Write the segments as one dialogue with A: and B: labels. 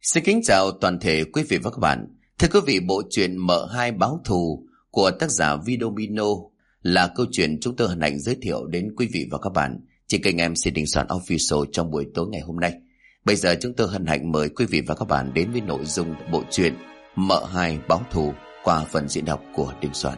A: Xin kính chào toàn thể quý vị và các bạn. Thưa quý vị, bộ truyện M2 Báo Thù của tác giả Vidomino là câu chuyện chúng tôi hân hạnh giới thiệu đến quý vị và các bạn trên kênh MC Đình Soạn Official trong buổi tối ngày hôm nay. Bây giờ chúng tôi hân hạnh mời quý vị và các bạn đến với nội dung bộ truyện M2 Báo Thù qua phần diễn đọc của Đình Soạn.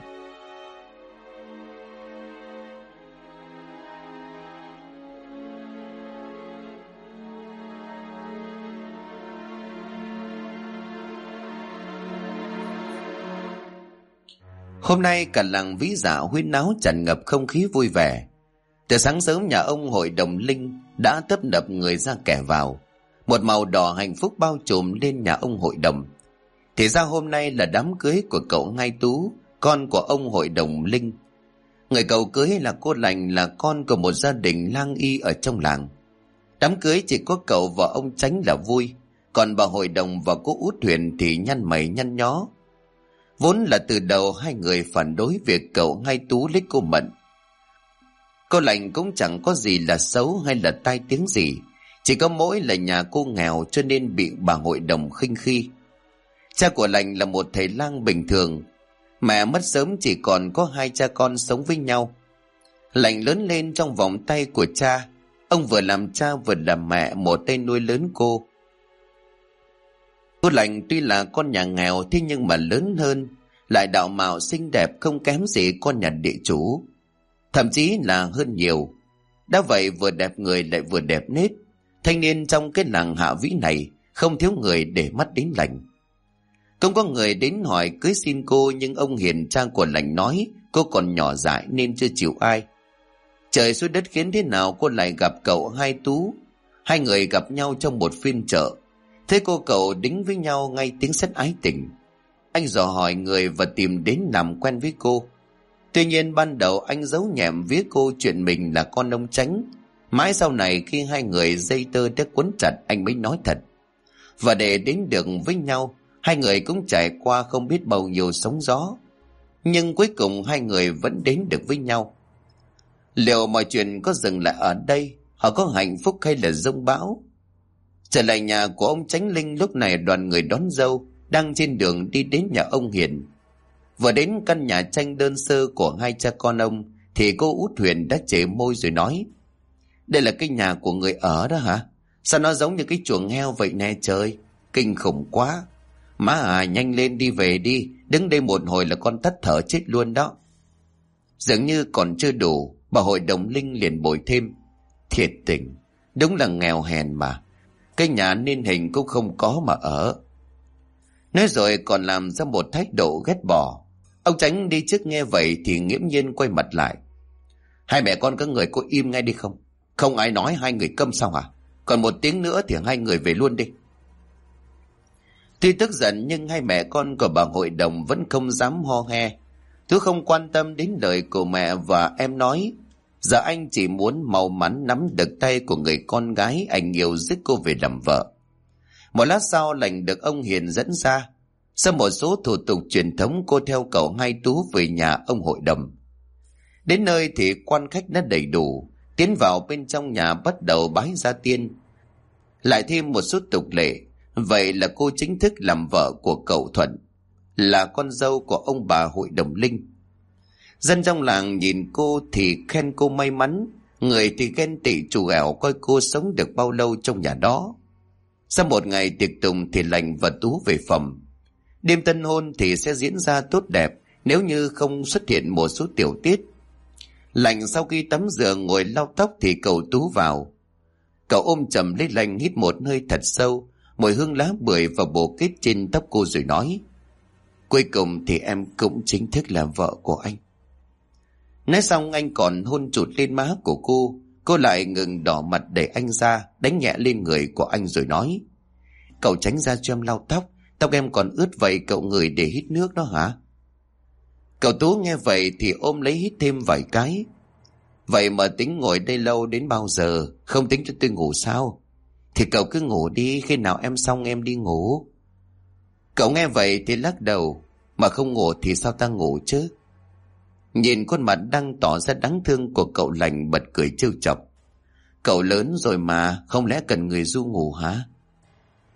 A: Hôm nay cả làng Ví Dạ huyên náo tràn ngập không khí vui vẻ. Từ sáng sớm nhà ông hội đồng Linh đã tấp nập người ra kẻ vào. Một màu đỏ hạnh phúc bao trùm lên nhà ông hội đồng. Thì ra hôm nay là đám cưới của cậu Ngay Tú, con của ông hội đồng Linh. Người cậu cưới là cô Lành, là con của một gia đình lang y ở trong làng. Đám cưới chỉ có cậu và ông Chánh là vui, còn bà hội đồng và cô Út Huyền thì nhăn mày nhăn nhó. Vốn là từ đầu hai người phản đối việc cậu Ngay Tú lấy cô Mận. Cô Lành cũng chẳng có gì là xấu hay là tai tiếng gì, chỉ có mỗi là nhà cô nghèo cho nên bị bà hội đồng khinh khi. Cha của Lành là một thầy lang bình thường, mẹ mất sớm chỉ còn có hai cha con sống với nhau. Lành lớn lên trong vòng tay của cha, ông vừa làm cha vừa làm mẹ, một tay nuôi lớn cô. Cô Lành tuy là con nhà nghèo thế nhưng mà lớn hơn, lại đạo mạo xinh đẹp không kém gì con nhà địa chủ, thậm chí là hơn nhiều. Đã vậy vừa đẹp người lại vừa đẹp nết, thanh niên trong cái làng Hạ Vĩ này không thiếu người để mắt đến Lành. Không có người đến hỏi cưới xin cô, nhưng ông Hiền cha của Lành nói cô còn nhỏ dại nên chưa chịu ai. Trời xuôi đất khiến thế nào cô lại gặp cậu Hai Tú. Hai người gặp nhau trong một phiên chợ. Thế cô cậu đính với nhau ngay tiếng sét ái tình. Anh dò hỏi người và tìm đến làm quen với cô. Tuy nhiên ban đầu anh giấu nhẹm với cô chuyện mình là con ông Chánh. Mãi sau này khi hai người dây tơ đã quấn chặt anh mới nói thật. Và để đến được với nhau, hai người cũng trải qua không biết bao nhiêu sóng gió. Nhưng cuối cùng hai người vẫn đến được với nhau. Liệu mọi chuyện có dừng lại ở đây, họ có hạnh phúc hay là giông bão? Trở lại nhà của ông Chánh Linh, lúc này đoàn người đón dâu đang trên đường đi đến nhà ông Hiền. Vừa đến căn nhà tranh đơn sơ của hai cha con ông thì cô Út Huyền đã chề môi rồi nói: "Đây là cái nhà của người ở đó hả? Sao nó giống như cái chuồng heo vậy nè trời, kinh khủng quá. Má à, nhanh lên đi về đi, đứng đây một hồi là con tắt thở chết luôn đó." Dường như còn chưa đủ, bà hội đồng Linh liền bồi thêm: "Thiệt tình, đúng là nghèo hèn mà. Cái nhà nên hình cũng không có mà ở." Nói rồi còn làm ra một thái độ ghét bỏ. Ông Chánh đi trước nghe vậy thì nghiễm nhiên quay mặt lại: "Hai mẹ con các người có im ngay đi không? Không ai nói hai người câm sao hả? Còn một tiếng nữa thì hai người về luôn đi." Tuy tức giận nhưng hai mẹ con của bà hội đồng vẫn không dám ho he. Thứ không quan tâm đến lời của mẹ và em nói. Giờ anh chỉ muốn mau mắn nắm được tay của người con gái anh yêu dứt cô về làm vợ. Một lát sau Lành được ông Hiền dẫn ra. Sau một số thủ tục truyền thống, cô theo cậu Hai Tú về nhà ông hội đồng. Đến nơi thì quan khách đã đầy đủ. Tiến vào bên trong nhà bắt đầu bái gia tiên. Lại thêm một số tục lệ. Vậy là cô chính thức làm vợ của cậu Thuận, là con dâu của ông bà hội đồng Linh. Dân trong làng nhìn cô thì khen cô may mắn, người thì ghen tị trù ẻo coi cô sống được bao lâu trong nhà đó. Sau một ngày tiệc tùng thì Lành và Tú về phòng. Đêm tân hôn thì sẽ diễn ra tốt đẹp nếu như không xuất hiện một số tiểu tiết. Lành sau khi tắm rửa ngồi lau tóc thì cậu Tú vào. Cậu ôm chầm lấy Lành, hít một hơi thật sâu mùi hương lá bưởi và bồ kết trên tóc cô rồi nói: "Cuối cùng thì em cũng chính thức là vợ của anh." Nói xong anh còn hôn chụt lên má của cô lại ngừng đỏ mặt để anh ra, đánh nhẹ lên người của anh rồi nói: "Cậu tránh ra cho em lau tóc, tóc em còn ướt vậy cậu ngửi để hít nước đó hả?" Cậu Tú nghe vậy thì ôm lấy hít thêm vài cái. "Vậy mà tính ngồi đây lâu đến bao giờ, không tính cho tôi ngủ sao? Thì cậu cứ ngủ đi, khi nào em xong em đi ngủ." Cậu nghe vậy thì lắc đầu: "Mà không ngủ thì sao ta ngủ chứ?" Nhìn khuôn mặt đang tỏ ra đáng thương của cậu Lành bật cười trêu chọc: "Cậu lớn rồi mà, không lẽ cần người ru ngủ hả?"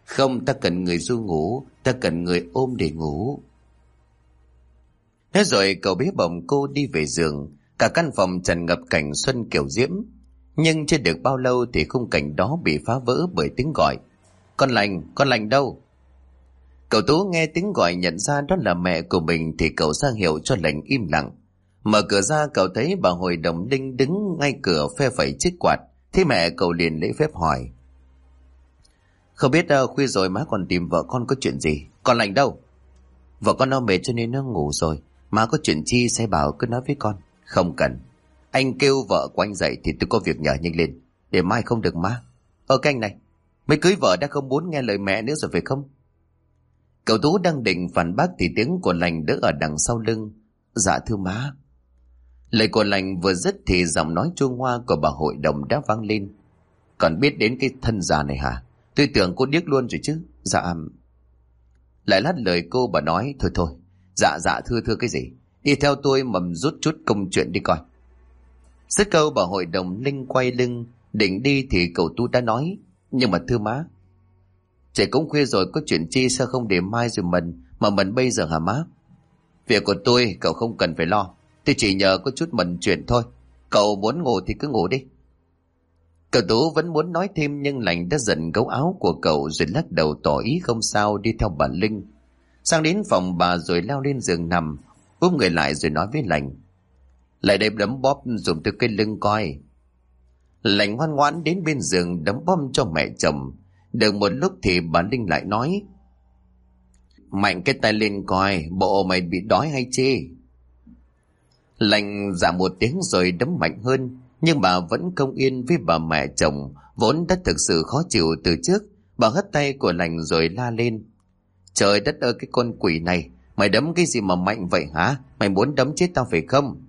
A: Không, ta cần người ru ngủ, ta cần người ôm để ngủ. Thế rồi cậu bé bồng cô đi về giường. Cả căn phòng tràn ngập cảnh xuân kiểu diễm. Nhưng chưa được bao lâu thì khung cảnh đó bị phá vỡ bởi tiếng gọi. Con lành đâu? Cậu Tú nghe tiếng gọi nhận ra đó là mẹ của mình thì cậu ra hiệu cho lành im lặng. Mở cửa ra cậu thấy bà Hội Đồng Linh đứng ngay cửa phe phẩy chiếc quạt. Thế mẹ cậu liền lễ phép hỏi. Không biết khuya rồi má còn tìm vợ con có chuyện gì? Con lành đâu? Vợ con nó mệt cho nên nó ngủ rồi. Má có chuyện chi sẽ bảo cứ nói với con. Không cần. Anh kêu vợ của anh dậy thì tôi có việc nhờ nhanh lên. Để mai không được má. Cái anh này, mới cưới vợ đã không muốn nghe lời mẹ nữa rồi phải không? Cậu Tú đang định phản bác thì tiếng của lành đỡ ở đằng sau lưng. Dạ thưa má. Lời của lành vừa dứt thì giọng nói chuông hoa của bà Hội Đồng đã vang lên. Còn biết đến cái thân già này hả? Tôi tưởng cô điếc luôn rồi chứ. Dạ. Lại lát lời cô bà nói. Thôi. Dạ thưa cái gì? Đi theo tôi mầm rút chút công chuyện đi coi. Dứt câu bà Hội Đồng Linh quay lưng định đi thì cậu Tú đã nói. Nhưng mà thưa má, trời cũng khuya rồi, có chuyện chi sao không để mai rồi mà mình bây giờ hả má? Việc của tôi cậu không cần phải lo. Tôi chỉ nhờ có chút mần chuyện thôi. Cậu muốn ngủ thì cứ ngủ đi. Cậu Tú vẫn muốn nói thêm nhưng lành đã giận gấu áo của cậu rồi lắc đầu tỏ ý không sao đi theo bà Linh. Sang đến phòng bà rồi leo lên giường nằm, úp người lại rồi nói với lành. Lại đây đấm bóp dùng từ cái lưng coi. Lành ngoan ngoãn đến bên giường đấm bóp cho mẹ chồng. Được một lúc thì bà Linh lại nói. Mạnh cái tay lên coi, bộ mày bị đói hay chi? Lành dạ một tiếng rồi đấm mạnh hơn. Nhưng bà vẫn không yên với bà mẹ chồng vốn đã thực sự khó chịu từ trước. Bà hất tay của lành rồi la lên. Trời đất ơi, cái con quỷ này, mày đấm cái gì mà mạnh vậy hả? Mày muốn đấm chết tao phải không?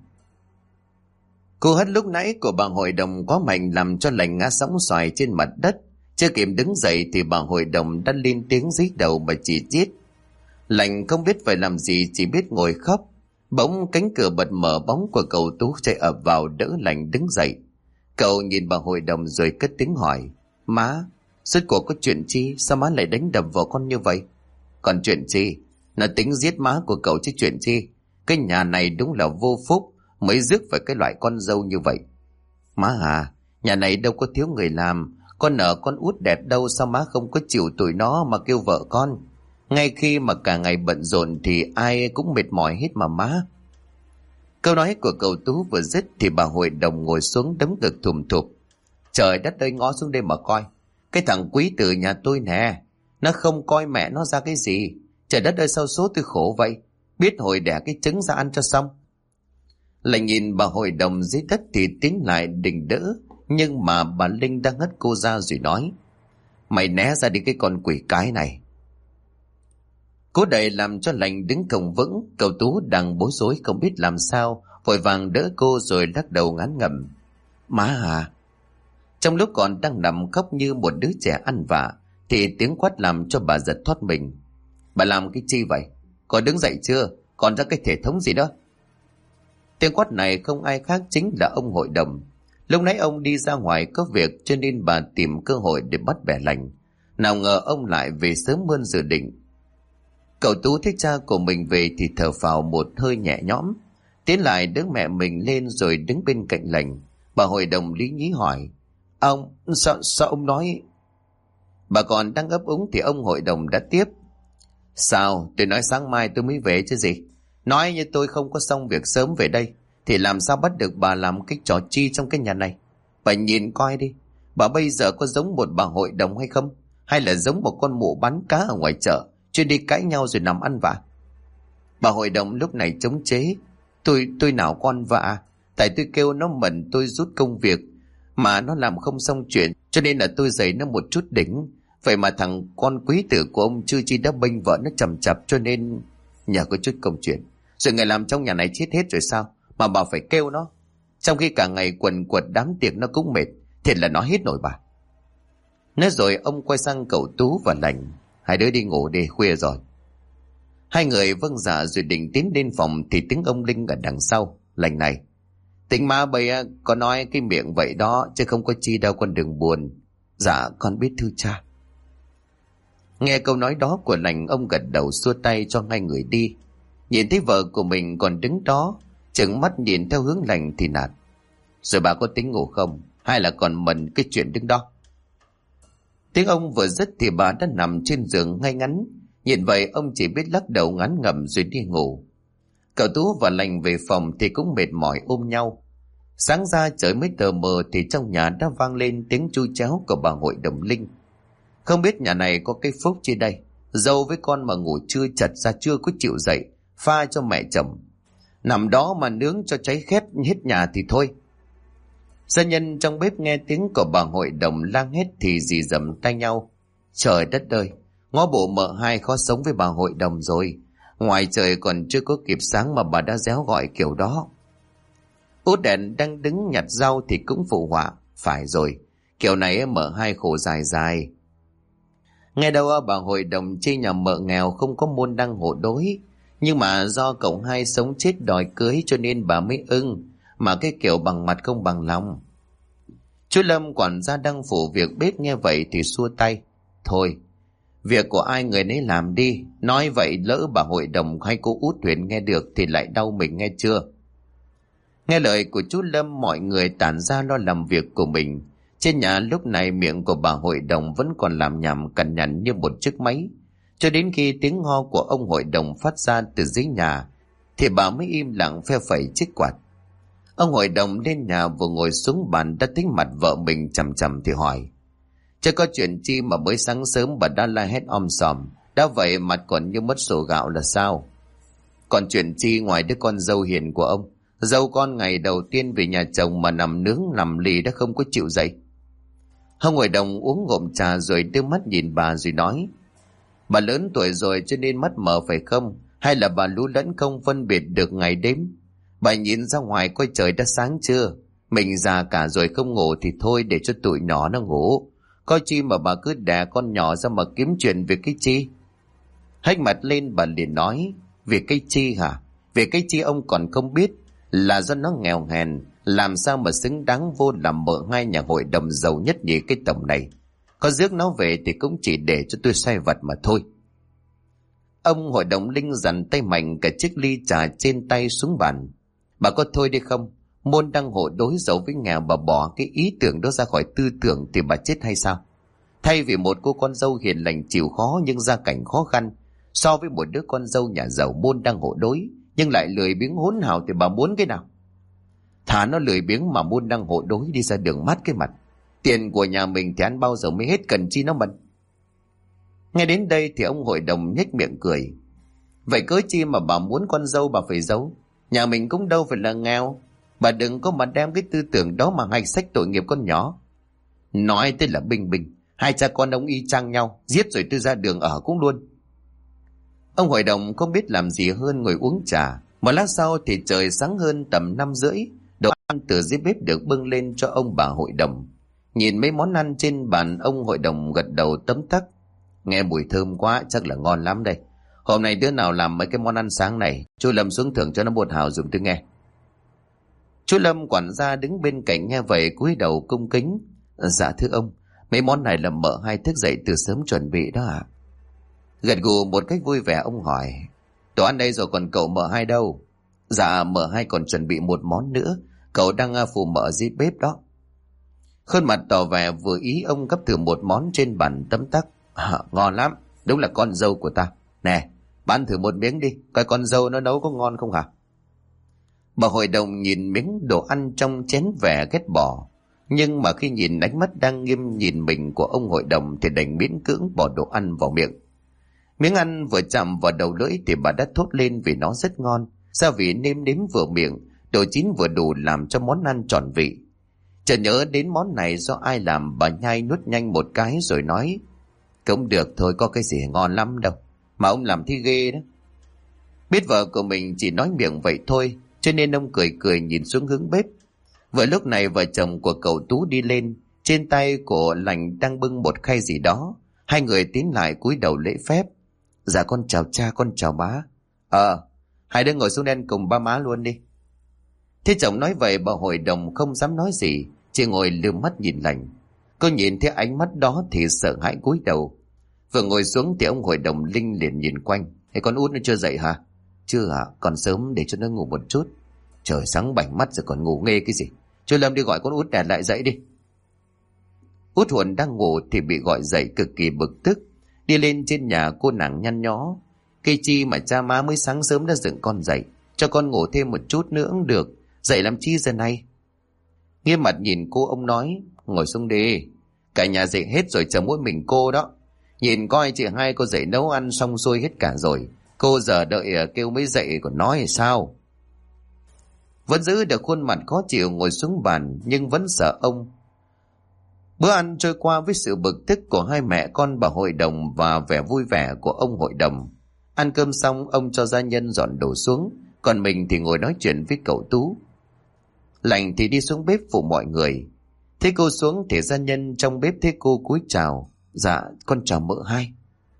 A: Cô hất lúc nãy của bà Hội Đồng quá mạnh làm cho lành ngã sóng xoài trên mặt đất. Chưa kịp đứng dậy thì bà Hội Đồng đã lên tiếng dí đầu mà chỉ chiết. Lành không biết phải làm gì, chỉ biết ngồi khóc. Bỗng cánh cửa bật mở, bóng của cậu Tú chạy ập vào đỡ lành đứng dậy. Cậu nhìn bà Hội Đồng rồi cất tiếng hỏi. Má, rốt cuộc có chuyện chi? Sao má lại đánh đập vợ con như vậy? Còn chuyện chi? Là tính giết má của cậu chứ chuyện chi? Cái nhà này đúng là vô phúc mới rước phải cái loại con dâu như vậy. Má à, nhà này đâu có thiếu người làm. Con nở con út đẹp đâu, sao má không có chịu tụi nó mà kêu vợ con? Ngay khi mà cả ngày bận rộn thì ai cũng mệt mỏi hết mà má. Câu nói của cậu Tú vừa dứt thì bà Hội Đồng ngồi xuống đấm ngực thùm thụp. Trời đất ơi, ngó xuống đây mà coi. Cái thằng quý tử nhà tôi nè, nó không coi mẹ nó ra cái gì. Trời đất ơi, sao số tôi khổ vậy. Biết hồi đẻ cái trứng ra ăn cho xong. Lại nhìn bà Hội Đồng dưới đất thì tiến lại định đỡ. Nhưng mà bà Linh đang hất cô ra rồi nói. Mày né ra đi cái con quỷ cái này. Cố đẩy làm cho lành đứng không vững. Cậu Tú đang bối rối không biết làm sao, vội vàng đỡ cô rồi lắc đầu ngán ngẩm. Má à. Trong lúc còn đang nằm khóc như một đứa trẻ ăn vạ thì tiếng quát làm cho bà giật thoát mình. Bà làm cái chi vậy? Còn đứng dậy chưa? Còn ra cái thể thống gì đó? Tiếng quát này không ai khác chính là ông Hội Đồng. Lúc nãy ông đi ra ngoài có việc cho nên bà tìm cơ hội để bắt bẻ lành. Nào ngờ ông lại về sớm hơn dự định. Cậu Tú thấy cha của mình về thì thở phào một hơi nhẹ nhõm, tiến lại đỡ mẹ mình lên rồi đứng bên cạnh lành. Bà Hội Đồng lý nhí hỏi. Ông, sao ông nói? Bà còn đang ấp úng thì ông Hội Đồng đã tiếp. Sao, tôi nói sáng mai tôi mới về chứ gì. Nói như tôi không có xong việc sớm về đây thì làm sao bắt được bà làm cái trò chi trong cái nhà này. Bà nhìn coi đi, bà bây giờ có giống một bà Hội Đồng hay không? Hay là giống một con mụ bán cá ở ngoài chợ, chuyên đi cãi nhau rồi nằm ăn vạ? Bà Hội Đồng lúc này chống chế. Tôi nào con vạ. Tại tôi kêu nó mẩn tôi rút công việc mà nó làm không xong chuyện, cho nên là tôi giày nó một chút đỉnh. Vậy mà thằng con quý tử của ông chưa chi đã bênh vợ nó chầm chập, cho nên nhờ có chút công chuyện. Rồi người làm trong nhà này chết hết rồi sao mà bà phải kêu nó, trong khi cả ngày quần quật đám tiệc nó cũng mệt. Thiệt là nó hết nổi bà. Nói rồi ông quay sang cậu Tú và lành. Hai đứa đi ngủ đi, khuya rồi. Hai người vâng dạ rồi định tiến lên phòng thì tiếng ông Linh ở đằng sau. Lành này, tính má bây có nói cái miệng vậy đó chứ không có chi đâu, con đừng buồn. Dạ con biết thưa cha. Nghe câu nói đó của Lành, ông gật đầu xua tay cho hai người đi. Nhìn thấy vợ của mình còn đứng đó, trừng mắt nhìn theo hướng Lành thì nạt: Rồi bà có tính ngủ không? Hay là còn mần cái chuyện đứng đó? Tiếng ông vừa dứt thì bà đã nằm trên giường ngay ngắn. Nhìn vậy ông chỉ biết lắc đầu ngán ngẩm rồi đi ngủ. Cậu Tú và Lành về phòng thì cũng mệt mỏi ôm nhau. Sáng ra trời mới tờ mờ thì trong nhà đã vang lên tiếng chu chéo của bà hội đồng Linh. Không biết nhà này có cái phúc chi đây, dâu với con mà ngủ trưa chật ra chưa có chịu dậy pha cho mẹ chồng, nằm đó mà nướng cho cháy khét hết nhà thì thôi. Gia nhân trong bếp nghe tiếng của bà hội đồng lang hét thì rì rầm tay nhau: Trời đất ơi, ngó bộ mợ hai khó sống với bà hội đồng rồi. Ngoài trời còn chưa có kịp sáng mà bà đã réo gọi kiểu đó. Út Đèn đang đứng nhặt rau thì cũng phụ họa: Phải rồi, kiểu này mợ hai khổ dài dài. Nghe đâu bà hội đồng chê nhà mợ nghèo không có môn đăng hộ đối, nhưng mà do cậu hai sống chết đòi cưới cho nên bà mới ưng, mà cái kiểu bằng mặt không bằng lòng. Chú Lâm quản gia đang phụ việc bếp nghe vậy thì xua tay: Thôi, việc của ai người nấy làm đi. Nói vậy lỡ bà hội đồng hay cô Út Huyền nghe được thì lại đau mình nghe chưa. Nghe lời của chú Lâm, mọi người tản ra lo làm việc của mình. Trên nhà lúc này miệng của bà hội đồng vẫn còn làm nhảm cằn nhằn như một chiếc máy. Cho đến khi tiếng ho của ông hội đồng phát ra từ dưới nhà thì bà mới im lặng phe phẩy chiếc quạt. Ông hội đồng lên nhà vừa ngồi xuống bàn đã thấy mặt vợ mình chằm chằm thì hỏi: Chứ có chuyện chi mà mới sáng sớm bà đã la hét om sòm, đã vậy mặt còn như mất sổ gạo là sao? Còn chuyện chi ngoài đứa con dâu hiền của ông? Dâu con ngày đầu tiên về nhà chồng mà nằm nướng nằm lì đã không có chịu dậy. Ông hội đồng uống ngụm trà rồi đưa mắt nhìn bà rồi nói: Bà lớn tuổi rồi cho nên mắt mờ phải không? Hay là bà lú lẫn không phân biệt được ngày đêm? Bà nhìn ra ngoài coi trời đã sáng chưa? Mình già cả rồi không ngủ thì thôi để cho tụi nhỏ nó ngủ. Coi chi mà bà cứ đè con nhỏ ra mà kiếm chuyện về cái chi? Hách mặt lên bà liền nói: Việc cái chi hả? Việc cái chi ông còn không biết, là do nó nghèo hèn, làm sao mà xứng đáng vô làm mợ hai nhà hội đồng giàu nhất nhì cái tổng này. Có rước nó về thì cũng chỉ để cho tôi xoay vặt mà thôi. Ông hội đồng Linh dằn tay mạnh cả chiếc ly trà trên tay xuống bàn: Bà có thôi đi không? Môn đăng hộ đối giàu với nghèo, bà bỏ cái ý tưởng đó ra khỏi tư tưởng thì bà chết hay sao? Thay vì một cô con dâu hiền lành chịu khó nhưng gia cảnh khó khăn, so với một đứa con dâu nhà giàu môn đăng hộ đối nhưng lại lười biếng hỗn hào thì bà muốn cái nào? Thà nó lười biếng mà môn đăng hộ đối đi ra đường mát cái mặt. Tiền của nhà mình thì ăn bao giờ mới hết, cần chi nó mần. Nghe đến đây thì ông hội đồng nhếch miệng cười: Vậy cớ chi mà bà muốn con dâu bà phải giấu? Nhà mình cũng đâu phải là nghèo. Bà đừng có mà đem cái tư tưởng đó mà hạch sách tội nghiệp con nhỏ. Nói tới là bình bình, hai cha con ông y chang nhau, giết rồi tôi ra đường ở cũng luôn. Ông hội đồng không biết làm gì hơn ngồi uống trà. Một lát sau thì trời sáng hơn tầm 5:30. Đồ ăn từ dưới bếp được bưng lên cho ông bà hội đồng. Nhìn mấy món ăn trên bàn, ông hội đồng gật đầu tấm tắc: Nghe mùi thơm quá, chắc là ngon lắm đây. Hôm nay đứa nào làm mấy cái món ăn sáng này, chú Lâm xuống thưởng cho nó một hào dùng tôi nghe. Chú Lâm quản gia đứng bên cạnh nghe vậy cúi đầu cung kính: Dạ thưa ông, mấy món này là mợ hai thức dậy từ sớm chuẩn bị đó ạ. Gật gù một cách vui vẻ, ông hỏi: Đồ ăn đây rồi còn cậu mợ hai đâu? Dạ mợ hai còn chuẩn bị một món nữa, cậu đang phụ mợ dưới bếp đó. Khuôn mặt tỏ vẻ vừa ý, ông gấp thử một món trên bàn tấm tắc: Ngon lắm, đúng là con dâu của ta. Nè, bán thử một miếng đi, coi con dâu nó nấu có ngon không hả? Bà hội đồng nhìn miếng đồ ăn trong chén vẻ ghét bỏ, nhưng mà khi nhìn ánh mắt đang nghiêm nhìn mình của ông hội đồng thì đành miễn cưỡng bỏ đồ ăn vào miệng. Miếng ăn vừa chạm vào đầu lưỡi thì bà đã thốt lên vì nó rất ngon, gia vị nêm nếm vừa miệng, độ chín vừa đủ làm cho món ăn tròn vị. Chợt nhớ đến món này do ai làm, bà nhai nuốt nhanh một cái rồi nói: Cũng được thôi, có cái gì ngon lắm đâu, mà ông làm thì ghê đó. Biết vợ của mình chỉ nói miệng vậy thôi, cho nên ông cười cười nhìn xuống hướng bếp. Vừa lúc này vợ chồng của cậu Tú đi lên, trên tay của Lành đang bưng một khay gì đó. Hai người tiến lại cúi đầu lễ phép: Dạ con chào cha, con chào má. Hai đứa ngồi xuống đây cùng ba má luôn đi. Thế chồng nói vậy bà hội đồng không dám nói gì, chỉ ngồi lườm mắt nhìn Lành. Cô nhìn thấy ánh mắt đó thì sợ hãi cúi đầu. Vừa ngồi xuống thì ông hội đồng Linh liền nhìn quanh. Thế con út nó chưa dậy hả? Chưa ạ, còn sớm để cho nó ngủ một chút. Trời sáng bảnh mắt rồi còn ngủ nghê cái gì. Chú Lâm đi gọi con út đèn lại dậy đi. Út Huồn đang ngủ thì bị gọi dậy cực kỳ bực tức. Đi lên trên nhà cô nàng nhăn nhó. Cây chi mà cha má mới sáng sớm đã dựng con dậy. Cho con ngủ thêm một chút nữa cũng được. Dậy làm chi giờ này? Nghiêm mặt nhìn cô, ông nói, ngồi xuống đi. Cả nhà dậy hết rồi, chờ mỗi mình cô đó. Nhìn coi chị hai cô dậy nấu ăn xong xuôi hết cả rồi. Cô giờ đợi kêu mới dậy còn nói sao? Vẫn giữ được khuôn mặt khó chịu ngồi xuống bàn nhưng vẫn sợ ông. Bữa ăn trôi qua với sự bực tức của hai mẹ con bà hội đồng và vẻ vui vẻ của ông hội đồng. Ăn cơm xong ông cho gia nhân dọn đồ xuống, còn mình thì ngồi nói chuyện với cậu Tú. Lành thì đi xuống bếp phụ mọi người. Thấy cô xuống thì gia nhân trong bếp thấy cô cúi chào. Dạ con chào mợ hai.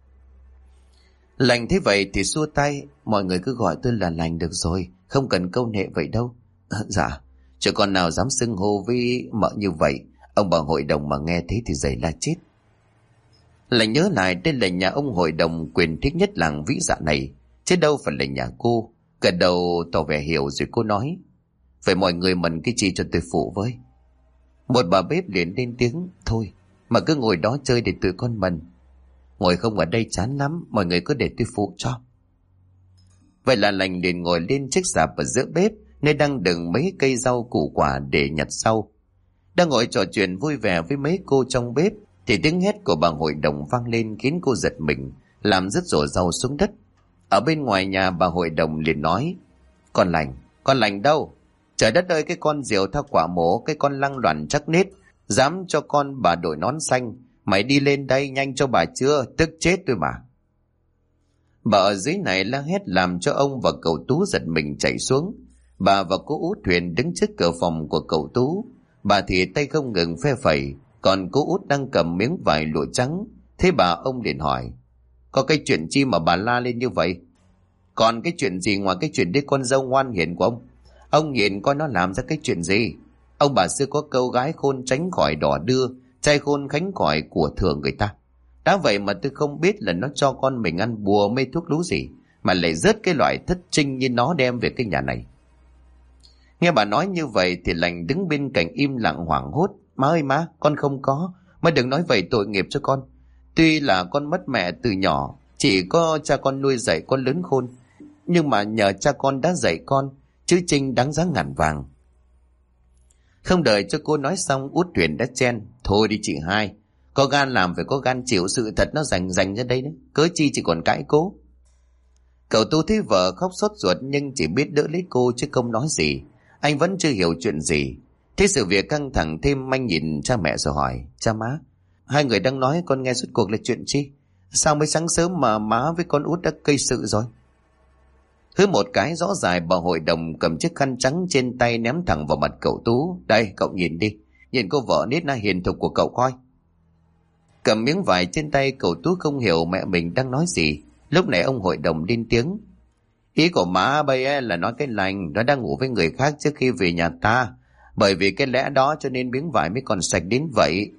A: Lành thấy vậy thì xua tay. Mọi người cứ gọi tôi là Lành được rồi, không cần câu nệ vậy đâu. Dạ, chứ con nào dám xưng hô với mợ như vậy. Ông bà hội đồng mà nghe thế thì dày la chết. Lành nhớ lại đây là nhà ông hội đồng quyền thích nhất làng Vĩ Dạ này, chứ đâu phải là nhà cô. Gật đầu tỏ vẻ hiểu rồi cô nói, vậy mọi người mần cái chi cho tôi phụ với. Một bà bếp liền lên tiếng, thôi mà cứ ngồi đó chơi để tụi con mần. Ngồi không ở đây chán lắm, mọi người cứ để tôi phụ cho. Vậy là Lành liền ngồi lên chiếc sạp ở giữa bếp, nơi đang đựng mấy cây rau củ quả để nhặt sau. Đang ngồi trò chuyện vui vẻ với mấy cô trong bếp thì tiếng hét của bà hội đồng vang lên khiến cô giật mình, làm rớt rổ rau xuống đất. Ở bên ngoài nhà bà hội đồng liền nói, con Lành đâu? Trời đất ơi, cái con diều tha quả mổ, cái con lăng loàn chắc nết, dám cho con bà đội nón xanh. Mày đi lên đây nhanh cho bà chưa, tức chết tôi mà. Bà ở dưới này la hét làm cho ông và cậu Tú giật mình chạy xuống. Bà và cô Út Huyền đứng trước cửa phòng của cậu Tú. Bà thì tay không ngừng phe phẩy, còn cô Út đang cầm miếng vải lụa trắng. Thế bà ông liền hỏi, có cái chuyện chi mà bà la lên như vậy? Còn cái chuyện gì ngoài cái chuyện đứa con dâu ngoan hiền của ông? Ông nhìn coi nó làm ra cái chuyện gì? Ông bà xưa có câu gái khôn tránh khỏi đỏ đưa, trai khôn khánh khỏi của thường người ta. Đã vậy mà tôi không biết là nó cho con mình ăn bùa mê thuốc lú gì, mà lại rớt cái loại thất trinh như nó đem về cái nhà này. Nghe bà nói như vậy thì Lành đứng bên cạnh im lặng hoảng hốt. Má ơi má, con không có. Má đừng nói vậy, tội nghiệp cho con. Tuy là con mất mẹ từ nhỏ, chỉ có cha con nuôi dạy con lớn khôn, nhưng mà nhờ cha con đã dạy con, chứ Trinh đáng giá ngàn vàng. Không đợi cho cô nói xong, Út Huyền đã chen, thôi đi chị hai, có gan làm phải có gan chịu, sự thật nó rành ra đây đấy, cớ chi chỉ còn cãi cố. Cậu Tú thấy vợ khóc sốt ruột nhưng chỉ biết đỡ lấy cô chứ không nói gì. Anh vẫn chưa hiểu chuyện gì. Thế sự việc căng thẳng thêm, anh nhìn cha mẹ rồi hỏi, cha má, hai người đang nói con nghe suốt cuộc là chuyện chi? Sao mới sáng sớm mà má với con Út đã gây sự rồi? Hứ một cái rõ ràng, bà hội đồng cầm chiếc khăn trắng trên tay ném thẳng vào mặt cậu Tú. Đây, cậu nhìn đi, nhìn cô vợ nít na hiền thục của cậu coi. Cầm miếng vải trên tay, cậu Tú không hiểu mẹ mình đang nói gì. Lúc này ông hội đồng lên tiếng, ý của má bây là nói cái Lành nó đang ngủ với người khác trước khi về nhà ta, bởi vì cái lẽ đó cho nên miếng vải mới còn sạch đến vậy.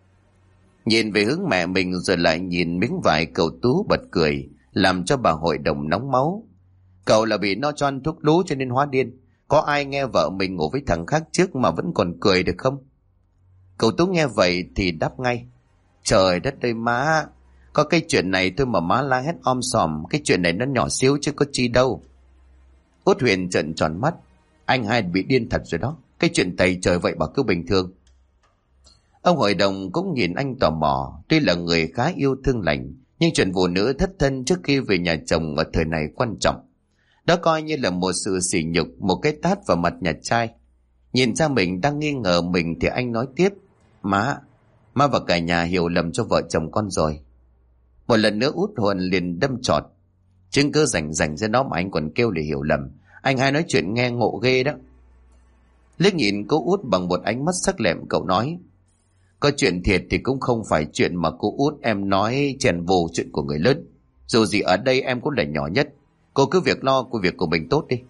A: Nhìn về hướng mẹ mình rồi lại nhìn miếng vải, cậu Tú bật cười, làm cho bà hội đồng nóng máu. Cậu là bị nó cho ăn thuốc lú cho nên hóa điên. Có ai nghe vợ mình ngủ với thằng khác trước mà vẫn còn cười được không? Cậu Tú nghe vậy thì đáp ngay, trời đất ơi má, có cái chuyện này thôi mà má la hét om sòm, cái chuyện này nó nhỏ xíu chứ có chi đâu. Út Huyền trợn tròn mắt, anh hai bị điên thật rồi đó, cái chuyện tày trời vậy bà cứ bình thường. Ông hội đồng cũng nhìn anh tò mò, tuy là người khá yêu thương Lành, nhưng chuyện phụ nữ thất thân trước khi về nhà chồng ở thời này quan trọng. Đó coi như là một sự sỉ nhục, một cái tát vào mặt nhà trai. Nhìn ra mình đang nghi ngờ mình thì anh nói tiếp, má và cả nhà hiểu lầm cho vợ chồng con rồi. Một lần nữa Út Hồn liền đâm chọt, chứng cứ rành ra nó mà anh còn kêu là hiểu lầm. Anh hai nói chuyện nghe ngộ ghê đó. Liếc nhìn cô Út bằng một ánh mắt sắc lẹm, cậu nói, có chuyện thiệt thì cũng không phải chuyện mà cô Út em nói chèn vô chuyện của người lớn. Dù gì ở đây em cũng là nhỏ nhất, cô cứ việc lo của việc của mình tốt đi.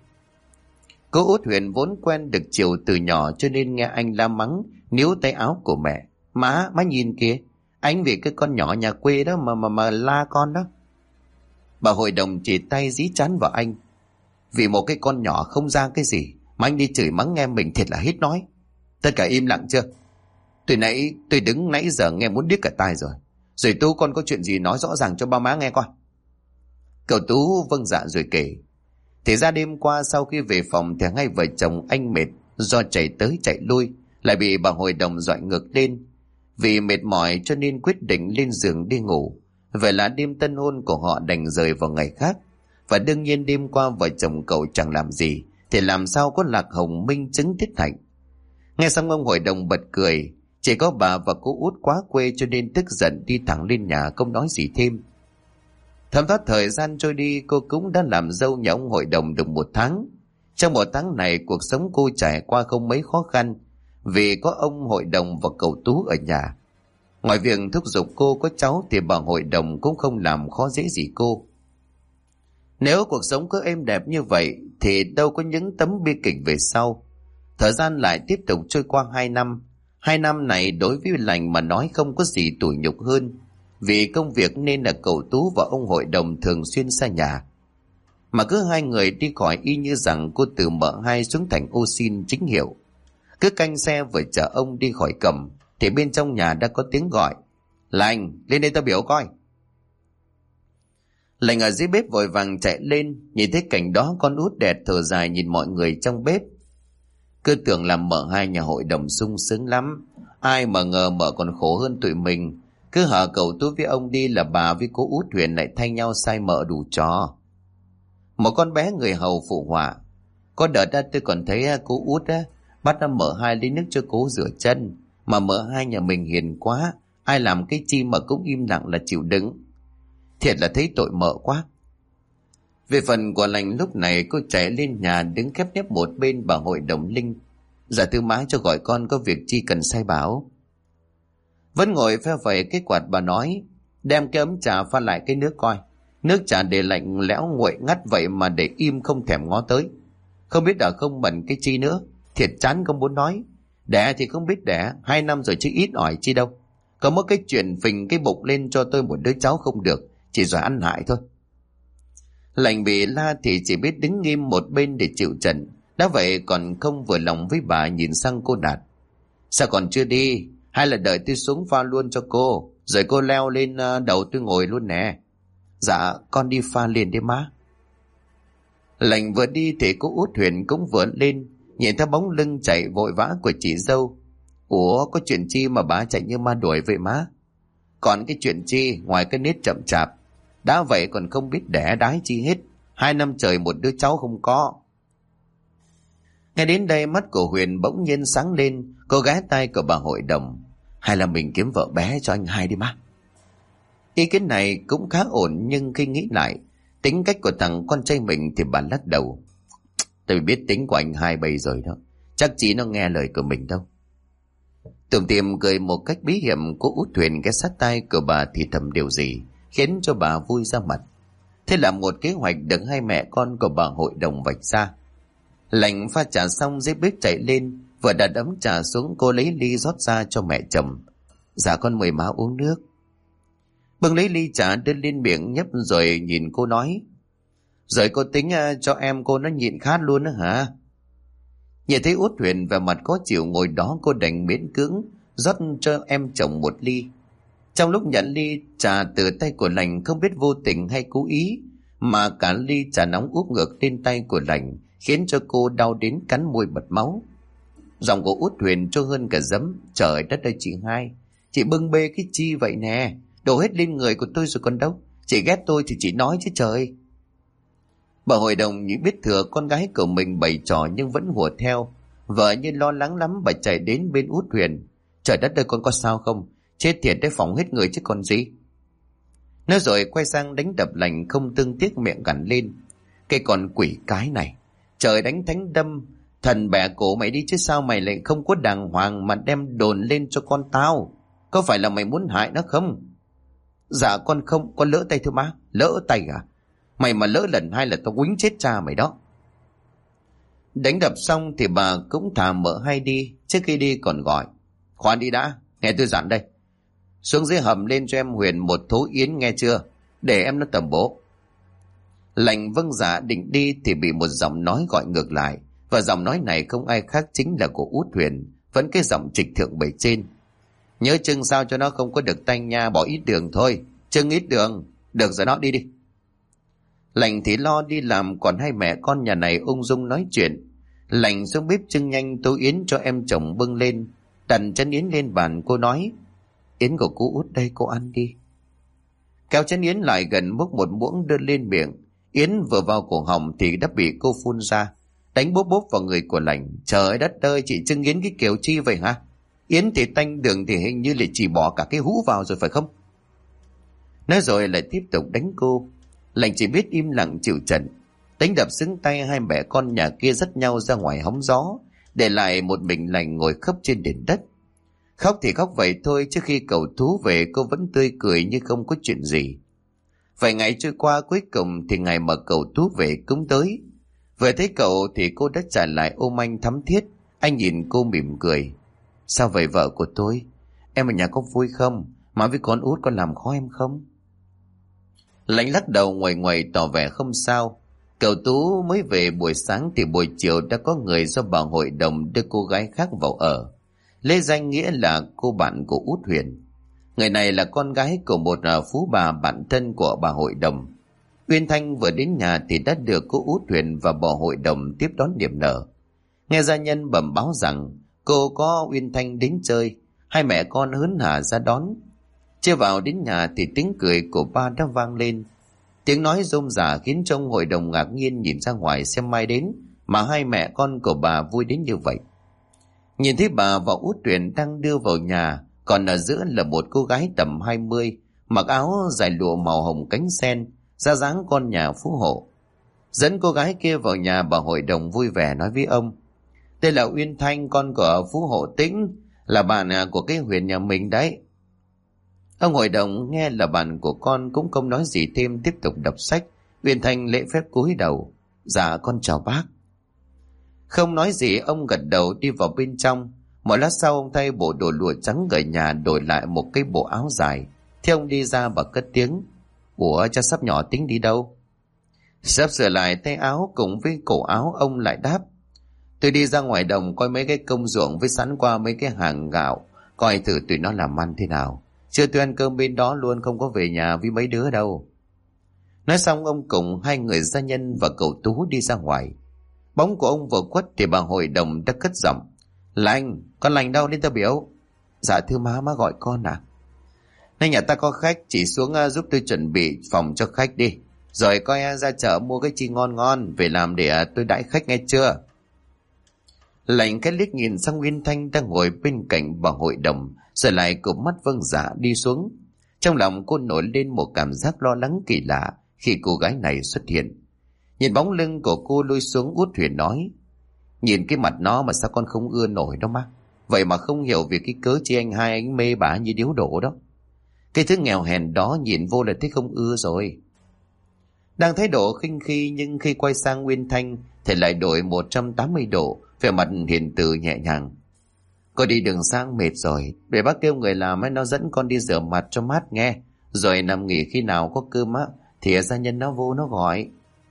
A: Cô Út Huyền vốn quen được chiều từ nhỏ cho nên nghe anh la mắng níu tay áo của mẹ. Má nhìn kìa, Anh vì cái con nhỏ nhà quê đó mà la con đó. Bà hội đồng chỉ tay dí chán vào anh. Vì một cái con nhỏ không ra cái gì mà anh đi chửi mắng em mình, thiệt là hết nói. Tất cả im lặng chưa? Tôi đứng nãy giờ nghe muốn điếc cả tai rồi. Rồi Tú, con có chuyện gì nói rõ ràng cho ba má nghe coi. Cậu Tú vâng dạ rồi kể. Thì ra đêm qua sau khi về phòng thì hai vợ chồng anh mệt do chạy tới chạy lui, lại bị bà hội đồng dọa ngược lên. Vì mệt mỏi cho nên quyết định lên giường đi ngủ. Vậy là đêm tân hôn của họ đành rời vào ngày khác. Và đương nhiên đêm qua vợ chồng cậu chẳng làm gì thì làm sao có Lạc Hồng minh chứng thiết hạnh. Nghe xong ông hội đồng bật cười. Chỉ có bà và cô út quá quê cho nên tức giận đi thẳng lên nhà, không nói gì thêm. Thấm thoát thời gian trôi đi, cô cũng đã làm dâu nhà ông hội đồng được 1 tháng. Trong 1 tháng này, cuộc sống cô trải qua không mấy khó khăn vì có ông hội đồng và cậu Tú ở nhà. Ngoài việc thúc giục cô có cháu thì bà hội đồng cũng không làm khó dễ gì cô. Nếu cuộc sống cứ êm đẹp như vậy thì đâu có những tấm bi kịch về sau. Thời gian lại tiếp tục trôi qua 2 năm. 2 năm này đối với Lành mà nói không có gì tủi nhục hơn. Vì công việc nên là cậu Tú và ông hội đồng thường xuyên xa nhà. Mà cứ hai người đi khỏi y như rằng cô từ M2 xuống thành ô xin chính hiệu. Cứ canh xe vừa chở ông đi khỏi cổng thì bên trong nhà đã có tiếng gọi. Lành, lên đây tao biểu coi. Lành ở dưới bếp vội vàng chạy lên. Nhìn thấy cảnh đó, con út đẹt thở dài nhìn mọi người trong bếp. Cứ tưởng là M2 nhà hội đồng sung sướng lắm. Ai mà ngờ mợ còn khổ hơn tụi mình. Cứ hở cậu Tú với ông đi là bà với cô út Huyền lại thay nhau sai mợ đủ trò. Một con bé người hầu phụ họa. Có đợt đó tôi còn thấy cô út á, bắt M2 lấy nước cho cô rửa chân. Mà M2 nhà mình hiền quá, ai làm cái chi mà cũng im lặng là chịu đựng. Thiệt là thấy tội mợ quá. Về phần của Lành lúc này, cô chạy lên nhà đứng khép nép một bên bà hội đồng Linh. Dạ thưa má, cho gọi con có việc chi cần sai bảo. Vẫn ngồi phe phẩy cái quạt bà nói. Đem cái ấm trà pha lại cái nước coi. Nước trà để lạnh lẽo nguội ngắt vậy mà để im không thèm ngó tới. Không biết đã không bẩn cái chi nữa. Thiệt chán không muốn nói. Đẻ thì không biết đẻ, 2 năm rồi chứ ít ỏi chi đâu. Có mỗi cái chuyện phình cái bụng lên cho tôi một đứa cháu không được, chỉ giỏi ăn hại thôi. Lành bị la thì chỉ biết đứng nghiêm một bên để chịu trận. Đã vậy còn không vừa lòng với bà, nhìn sang cô Đạt. Sao còn chưa đi? Hay là đợi tôi xuống pha luôn cho cô, rồi cô leo lên đầu tôi ngồi luôn nè. Dạ con đi pha liền đi má. Lành vừa đi thì cô út Huyền cũng vừa lên. Nhìn theo bóng lưng chạy vội vã của chị dâu. Ủa, có chuyện chi mà bà chạy như ma đuổi vậy má? Còn cái chuyện chi ngoài cái nết chậm chạp, đã vậy còn không biết đẻ đái chi hết. 2 năm trời một đứa cháu không có. Nghe đến đây mắt của Huyền bỗng nhiên sáng lên. Cô ghé tay của bà hội đồng. Hay là mình kiếm vợ bé cho anh Hai đi má. Ý kiến này cũng khá ổn, nhưng khi nghĩ lại tính cách của thằng con trai mình thì bà lắc đầu. Tôi biết tính của anh Hai bây rồi đó, chắc chỉ nó nghe lời của mình đâu. Tùm tìm cười một cách bí hiểm, cô út Huyền ghé sát tay của bà thì thầm điều gì khiến cho bà vui ra mặt. Thế là một kế hoạch được hai mẹ con của bà hội đồng vạch ra. Lành pha trà xong dưới bếp chạy lên, vừa đặt ấm trà xuống, cô lấy ly rót ra cho mẹ chồng. Dạ con mời má uống nước. Bưng lấy ly trà đưa lên miệng nhấp rồi nhìn cô nói. Rồi cô tính cho em cô nó nhịn khát luôn đó hả? Nhìn thấy út Huyền về mặt khó chịu ngồi đó, cô đành miễn cưỡng rót cho em chồng một ly. Trong lúc nhận ly trà từ tay của Lành, không biết vô tình hay cố ý mà cả ly trà nóng úp ngược lên tay của Lành, khiến cho cô đau đến cắn môi bật máu. Giọng của út Huyền trôi hơn cả giấm. Trời đất ơi chị Hai, chị bưng bê cái chi vậy nè, đổ hết lên người của tôi rồi còn đâu. Chị ghét tôi thì chị nói chứ trời. Bà hội đồng như biết thừa con gái của mình bày trò nhưng vẫn hùa theo. Vợ như lo lắng lắm, bà chạy đến bên út Huyền. Trời đất ơi, con có sao không? Chết tiệt đấy, phỏng hết người chứ còn gì. Nói rồi quay sang đánh đập Lành không thương tiếc, miệng gằn lên. Cái con quỷ cái này, trời đánh thánh đâm, thần bẻ cổ mày đi chứ sao mày lại không có đàng hoàng mà đem đồn lên cho con tao? Có phải là mày muốn hại nó không? Dạ con không, con lỡ tay thưa má. Lỡ tay à? Mày mà lỡ lần 2 là tao quýnh chết cha mày đó. Đánh đập xong thì bà cũng thả M2 đi. Trước khi đi còn gọi. Khoan đi đã, nghe tôi dặn đây. Xuống dưới hầm lên cho em Huyền một thố yến nghe chưa, để em nó tầm bố. Lành vâng dạ định đi thì bị một giọng nói gọi ngược lại, và giọng nói này không ai khác chính là của Út Huyền, vẫn cái giọng trịch thượng bề trên. Nhớ chưng sao cho nó không có được tanh nha, bỏ ít đường thôi, chưng ít đường, được rồi nó đi đi. Lành thì lo đi làm, còn hai mẹ con nhà này ung dung nói chuyện. Lành xuống bếp trưng nhanh tô yến cho em chồng bưng lên, đặt chân yến lên bàn. Cô nói: Yến của cô Út đây, cô ăn đi. Kéo chân yến lại gần múc một muỗng đưa lên miệng. Yến vừa vào cổ họng thì đã bị cô phun ra, đánh bốp bốp vào người của Lành. Trời đất ơi, chị trưng yến cái kiểu chi vậy hả? Yến thì tanh, đường thì hình như là chỉ bỏ cả cái hũ vào rồi phải không? Nói rồi lại tiếp tục đánh cô. Lành chỉ biết im lặng chịu trận, đánh đập xứng tay. Hai mẹ con nhà kia dắt nhau ra ngoài hóng gió, để lại một mình Lành ngồi khóc trên nền đất. Khóc thì khóc vậy thôi, trước khi cậu Tú về cô vẫn tươi cười như không có chuyện gì. Vài ngày trôi qua, cuối cùng thì ngày mà cậu Tú về cũng tới. Vừa thấy cậu thì cô đã trả lại ôm anh thắm thiết. Anh nhìn cô mỉm cười: Sao vậy vợ của tôi? Em ở nhà có vui không? Mà với con Út con làm khó em không? Lành lắc đầu ngoầy ngoầy tỏ vẻ không sao. Cậu Tú mới về buổi sáng thì buổi chiều đã có người do bà hội đồng đưa cô gái khác vào ở, lấy danh nghĩa là cô bạn của Út Huyền. Người này là con gái của một phú bà bạn thân của bà hội đồng. Uyên Thanh vừa đến nhà thì đã được cô Út Huyền và bà hội đồng tiếp đón niềm nở. Nghe gia nhân bẩm báo rằng cô có Uyên Thanh đến chơi, hai mẹ con hớn hả ra đón. Chưa vào đến nhà thì tiếng cười của ba đã vang lên. Tiếng nói rôm rả khiến cho ông hội đồng ngạc nhiên nhìn ra ngoài xem mai đến mà hai mẹ con của bà vui đến như vậy. Nhìn thấy bà và Út Huyền đang đưa vào nhà, còn ở giữa là một cô gái tầm 20, mặc áo dài lụa màu hồng cánh sen, ra dáng con nhà phú hộ. Dẫn cô gái kia vào nhà, bà hội đồng vui vẻ nói với ông: Đây là Uyên Thanh, con của phú hộ Tĩnh, là bạn của cái Huyền nhà mình đấy. Ông hội đồng nghe là bạn của con cũng không nói gì thêm, tiếp tục đọc sách. Uyên Thanh lễ phép cúi đầu: Dạ con chào bác. Không nói gì, ông gật đầu đi vào bên trong. Một lát sau ông thay bộ đồ lụa trắng ở nhà đổi lại một cái bộ áo dài. Thế ông đi ra và cất tiếng: Ủa, cha sắp nhỏ Tính đi đâu? Sắp sửa lại tay áo cùng với cổ áo, ông lại đáp: Tôi đi ra ngoài đồng coi mấy cái công ruộng với sẵn qua mấy cái hàng gạo, coi thử tụi nó làm ăn thế nào. Chưa tôi ăn cơm bên đó luôn, không có về nhà với mấy đứa đâu. Nói xong ông cùng hai người gia nhân và cậu Tú đi ra ngoài. Bóng của ông vừa khuất thì bà hội đồng đã cất giọng: Lành, con Lành đâu, lên tao biểu. Dạ thưa má gọi con à? Nay nhà ta có khách, chỉ xuống giúp tôi chuẩn bị phòng cho khách đi, rồi coi ra chợ mua cái chi ngon ngon về làm để tôi đãi khách nghe chưa. Lành cái liếc nhìn sang Uyên Thanh đang ngồi bên cạnh bà hội đồng, rồi lại cụp mắt vâng dạ đi xuống. Trong lòng cô nổi lên một cảm giác lo lắng kỳ lạ khi cô gái này xuất hiện. Nhìn bóng lưng của cô lui xuống, Út Huyền nói: Nhìn cái mặt nó mà sao con không ưa nổi đó má. Vậy mà không hiểu vì cái cớ chi anh mê bà như điếu đổ đó. Cái thứ nghèo hèn đó nhìn vô là thấy không ưa rồi. Đang thái độ khinh khi, nhưng khi quay sang Uyên Thanh thì lại đổi 180 độ, vẻ mặt hiền từ nhẹ nhàng: Con đi đường sang mệt rồi, để bác kêu người làm ấy nó dẫn con đi rửa mặt cho mát nghe, rồi nằm nghỉ, khi nào có cơm á thì gia nhân nó vô nó gọi.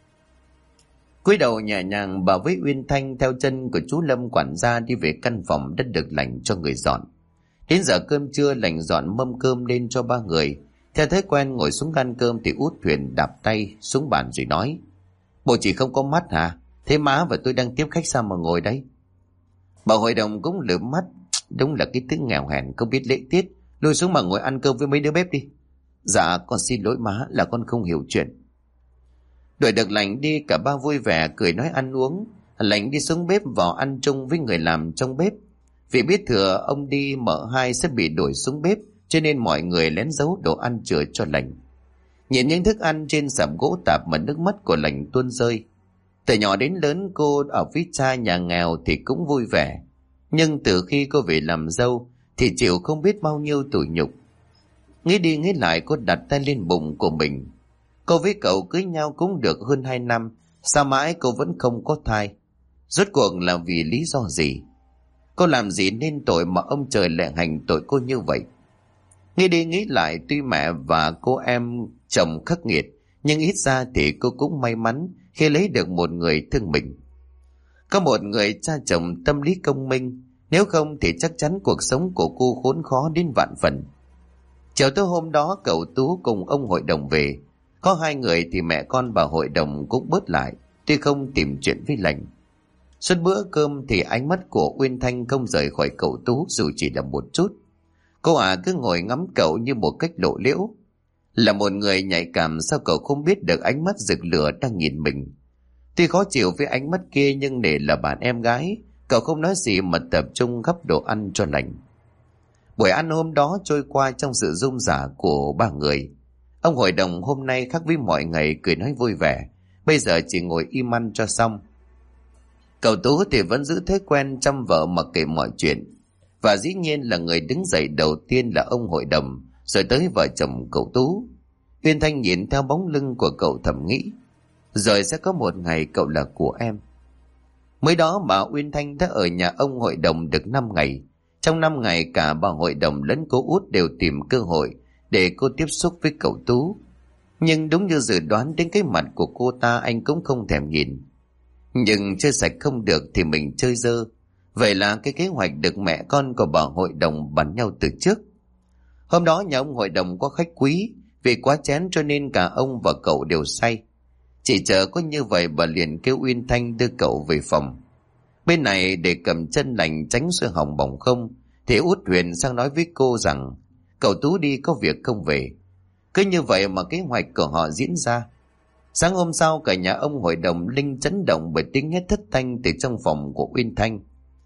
A: Cúi đầu nhẹ nhàng, bà với Uyên Thanh theo chân của chú Lâm quản gia đi về căn phòng đã được Lành cho người dọn. Đến giờ cơm trưa, Lành dọn mâm cơm lên cho ba người. Theo thói quen ngồi xuống ăn cơm thì Út Huyền đạp tay xuống bàn rồi nói: Bộ chỉ không có mắt hả? Thế má và tôi đang tiếp khách sao mà ngồi đấy? Bà hội đồng cũng lườm mắt: Đúng là cái thứ nghèo hèn không biết lễ tiết, lùi xuống mà ngồi ăn cơm với mấy đứa bếp đi. Dạ con xin lỗi má, là con không hiểu chuyện. Đuổi được Lành đi, cả ba vui vẻ cười nói ăn uống. Lành đi xuống bếp vào ăn chung với người làm trong bếp. Vì biết thừa ông đi mợ hai sẽ bị đuổi xuống bếp, cho nên mọi người lén giấu đồ ăn chừa cho Lành. Nhìn những thức ăn trên sạp gỗ tạp mà nước mắt của Lành tuôn rơi. Từ nhỏ đến lớn cô ở với cha nhà nghèo thì cũng vui vẻ, nhưng từ khi cô về làm dâu thì chịu không biết bao nhiêu tủi nhục. Nghĩ đi nghĩ lại, cô đặt tay lên bụng của mình. Cô với cậu cưới nhau cũng được hơn 2 năm, sao mãi cô vẫn không có thai? Rốt cuộc là vì lý do gì? Cô làm gì nên tội mà ông trời lại hành tội cô như vậy? Nghĩ đi nghĩ lại, tuy mẹ và cô em chồng khắc nghiệt, nhưng ít ra thì cô cũng may mắn khi lấy được một người thương mình. Có một người cha chồng tâm lý công minh, nếu không thì chắc chắn cuộc sống của cô khốn khó đến vạn phần. Chiều tối hôm đó, cậu Tú cùng ông hội đồng về. Có hai người thì mẹ con bà hội đồng cũng bớt lại, tuy không tìm chuyện với lành. Suốt bữa cơm thì ánh mắt của Uyên Thanh không rời khỏi cậu Tú dù chỉ là một chút. Cô cứ ngồi ngắm cậu như một cách lộ liễu. Là một người nhạy cảm, sao cậu không biết được ánh mắt rực lửa đang nhìn mình. Tuy khó chịu với ánh mắt kia, nhưng để là bạn em gái, cậu không nói gì mà tập trung gắp đồ ăn cho lành. Buổi ăn hôm đó trôi qua trong sự rôm rả của ba người. Ông hội đồng hôm nay khác với mọi ngày, cười nói vui vẻ, bây giờ chỉ ngồi im ăn cho xong. Cậu Tú thì vẫn giữ thói quen chăm vợ mặc kệ mọi chuyện, và dĩ nhiên là người đứng dậy đầu tiên là ông hội đồng, rồi tới vợ chồng cậu Tú. Uyên Thanh nhìn theo bóng lưng của cậu thầm nghĩ, rồi sẽ có một ngày cậu là của em. Mới đó bà Uyên Thanh đã ở nhà ông hội đồng được 5 ngày. Trong 5 ngày cả bà hội đồng lẫn cô út đều tìm cơ hội để cô tiếp xúc với cậu Tú. Nhưng đúng như dự đoán, đến cái mặt của cô ta anh cũng không thèm nhìn. Nhưng chơi sạch không được thì mình chơi dơ. Vậy là cái kế hoạch được mẹ con của bà hội đồng bàn nhau từ trước. Hôm đó nhà ông hội đồng có khách quý, vì quá chén cho nên cả ông và cậu đều say. Chỉ chờ có như vậy bà liền kêu Uyên Thanh đưa cậu về phòng. Bên này để cầm chân lành tránh sự hỏng bỏng không, thì út Huyền sang nói với cô rằng cậu Tú đi có việc không về. Cứ như vậy mà kế hoạch của họ diễn ra. Sáng hôm sau, cả nhà ông hội đồng Linh chấn động bởi tiếng hét thất thanh từ trong phòng của Uyên Thanh.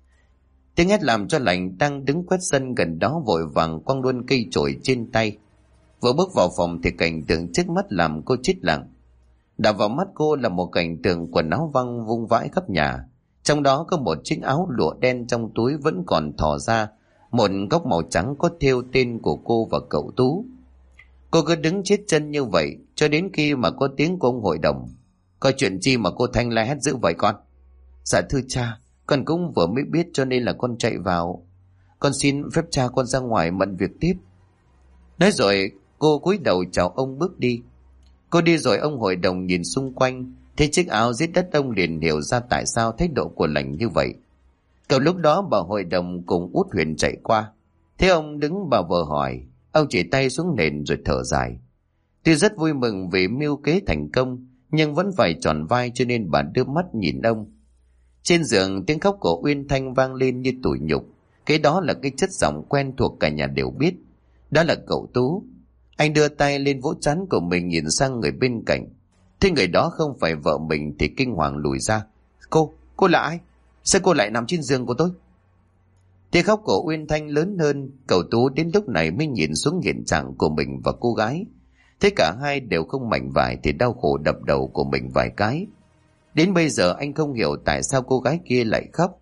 A: Tiếng hét làm cho lành đang đứng quét sân gần đó vội vàng quăng luôn cây chổi trên tay. Vừa bước vào phòng thì cảnh tượng trước mắt làm cô chết lặng. Đập vào mắt cô là một cảnh tượng quần áo văng vung vãi khắp nhà. Trong đó có một chiếc áo lụa đen, trong túi vẫn còn thò ra một góc màu trắng có thêu tên của cô và cậu Tú. Cô cứ đứng chết chân như vậy cho đến khi mà có tiếng của ông hội đồng. Có chuyện chi mà cô Thanh la hét dữ vậy con? Dạ thưa cha, con cũng vừa mới biết cho nên là con chạy vào. Con xin phép cha con ra ngoài bận việc tiếp. Nói rồi cô cúi đầu chào ông bước đi. Cô đi rồi ông hội đồng nhìn xung quanh, thấy chiếc áo dưới đất ông liền hiểu ra tại sao thái độ của lành như vậy. Cậu lúc đó bà hội đồng cùng út Huyền chạy qua. Thế ông đứng bà vợ hỏi, ông chỉ tay xuống nền rồi thở dài. Tuy rất vui mừng vì mưu kế thành công, nhưng vẫn phải tròn vai cho nên bà đưa mắt nhìn ông. Trên giường tiếng khóc của Uyên Thanh vang lên như tủi nhục. Cái đó là cái chất giọng quen thuộc cả nhà đều biết. Đó là cậu Tú. Anh đưa tay lên vỗ trán của mình nhìn sang người bên cạnh. Thế người đó không phải vợ mình thì kinh hoàng lùi ra. Cô là ai? Sao cô lại nằm trên giường của tôi? Tiếng khóc của Uyên Thanh lớn hơn. Cậu Tú đến lúc này mới nhìn xuống hiện trạng của mình và cô gái. Thế cả hai đều không mảnh vải thì đau khổ đập đầu của mình vài cái. Đến bây giờ anh không hiểu tại sao cô gái kia lại khóc.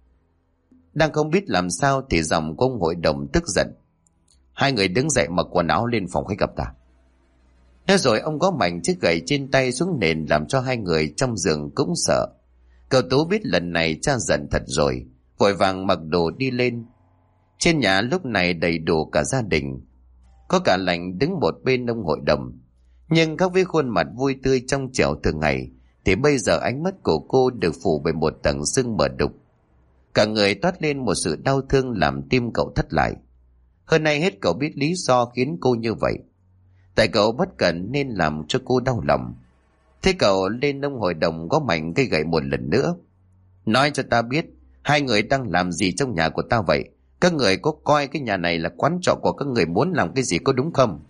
A: Đang không biết làm sao thì giọng của ông hội đồng tức giận. Hai người đứng dậy mặc quần áo lên phòng khách gặp ta. Nói rồi ông có mạnh chiếc gậy trên tay xuống nền làm cho hai người trong giường cũng sợ. Cậu Tú biết lần này cha giận thật rồi, vội vàng mặc đồ đi lên. Trên nhà lúc này đầy đủ cả gia đình. Có cả lành đứng một bên ông hội đồng. Nhưng khác với khuôn mặt vui tươi trong trẻo thường ngày, thì bây giờ ánh mắt của cô được phủ bởi một tầng sưng mờ đục. Cả người toát lên một sự đau thương làm tim cậu thắt lại. Hơn ai hết cậu biết lý do khiến cô như vậy. Tại cậu bất cẩn nên làm cho cô đau lòng. Thế cậu lên ông hội đồng có mạnh cây gậy một lần nữa. Nói cho ta biết, hai người đang làm gì trong nhà của ta vậy? Các người có coi cái nhà này là quán trọ của các người muốn làm cái gì có đúng không?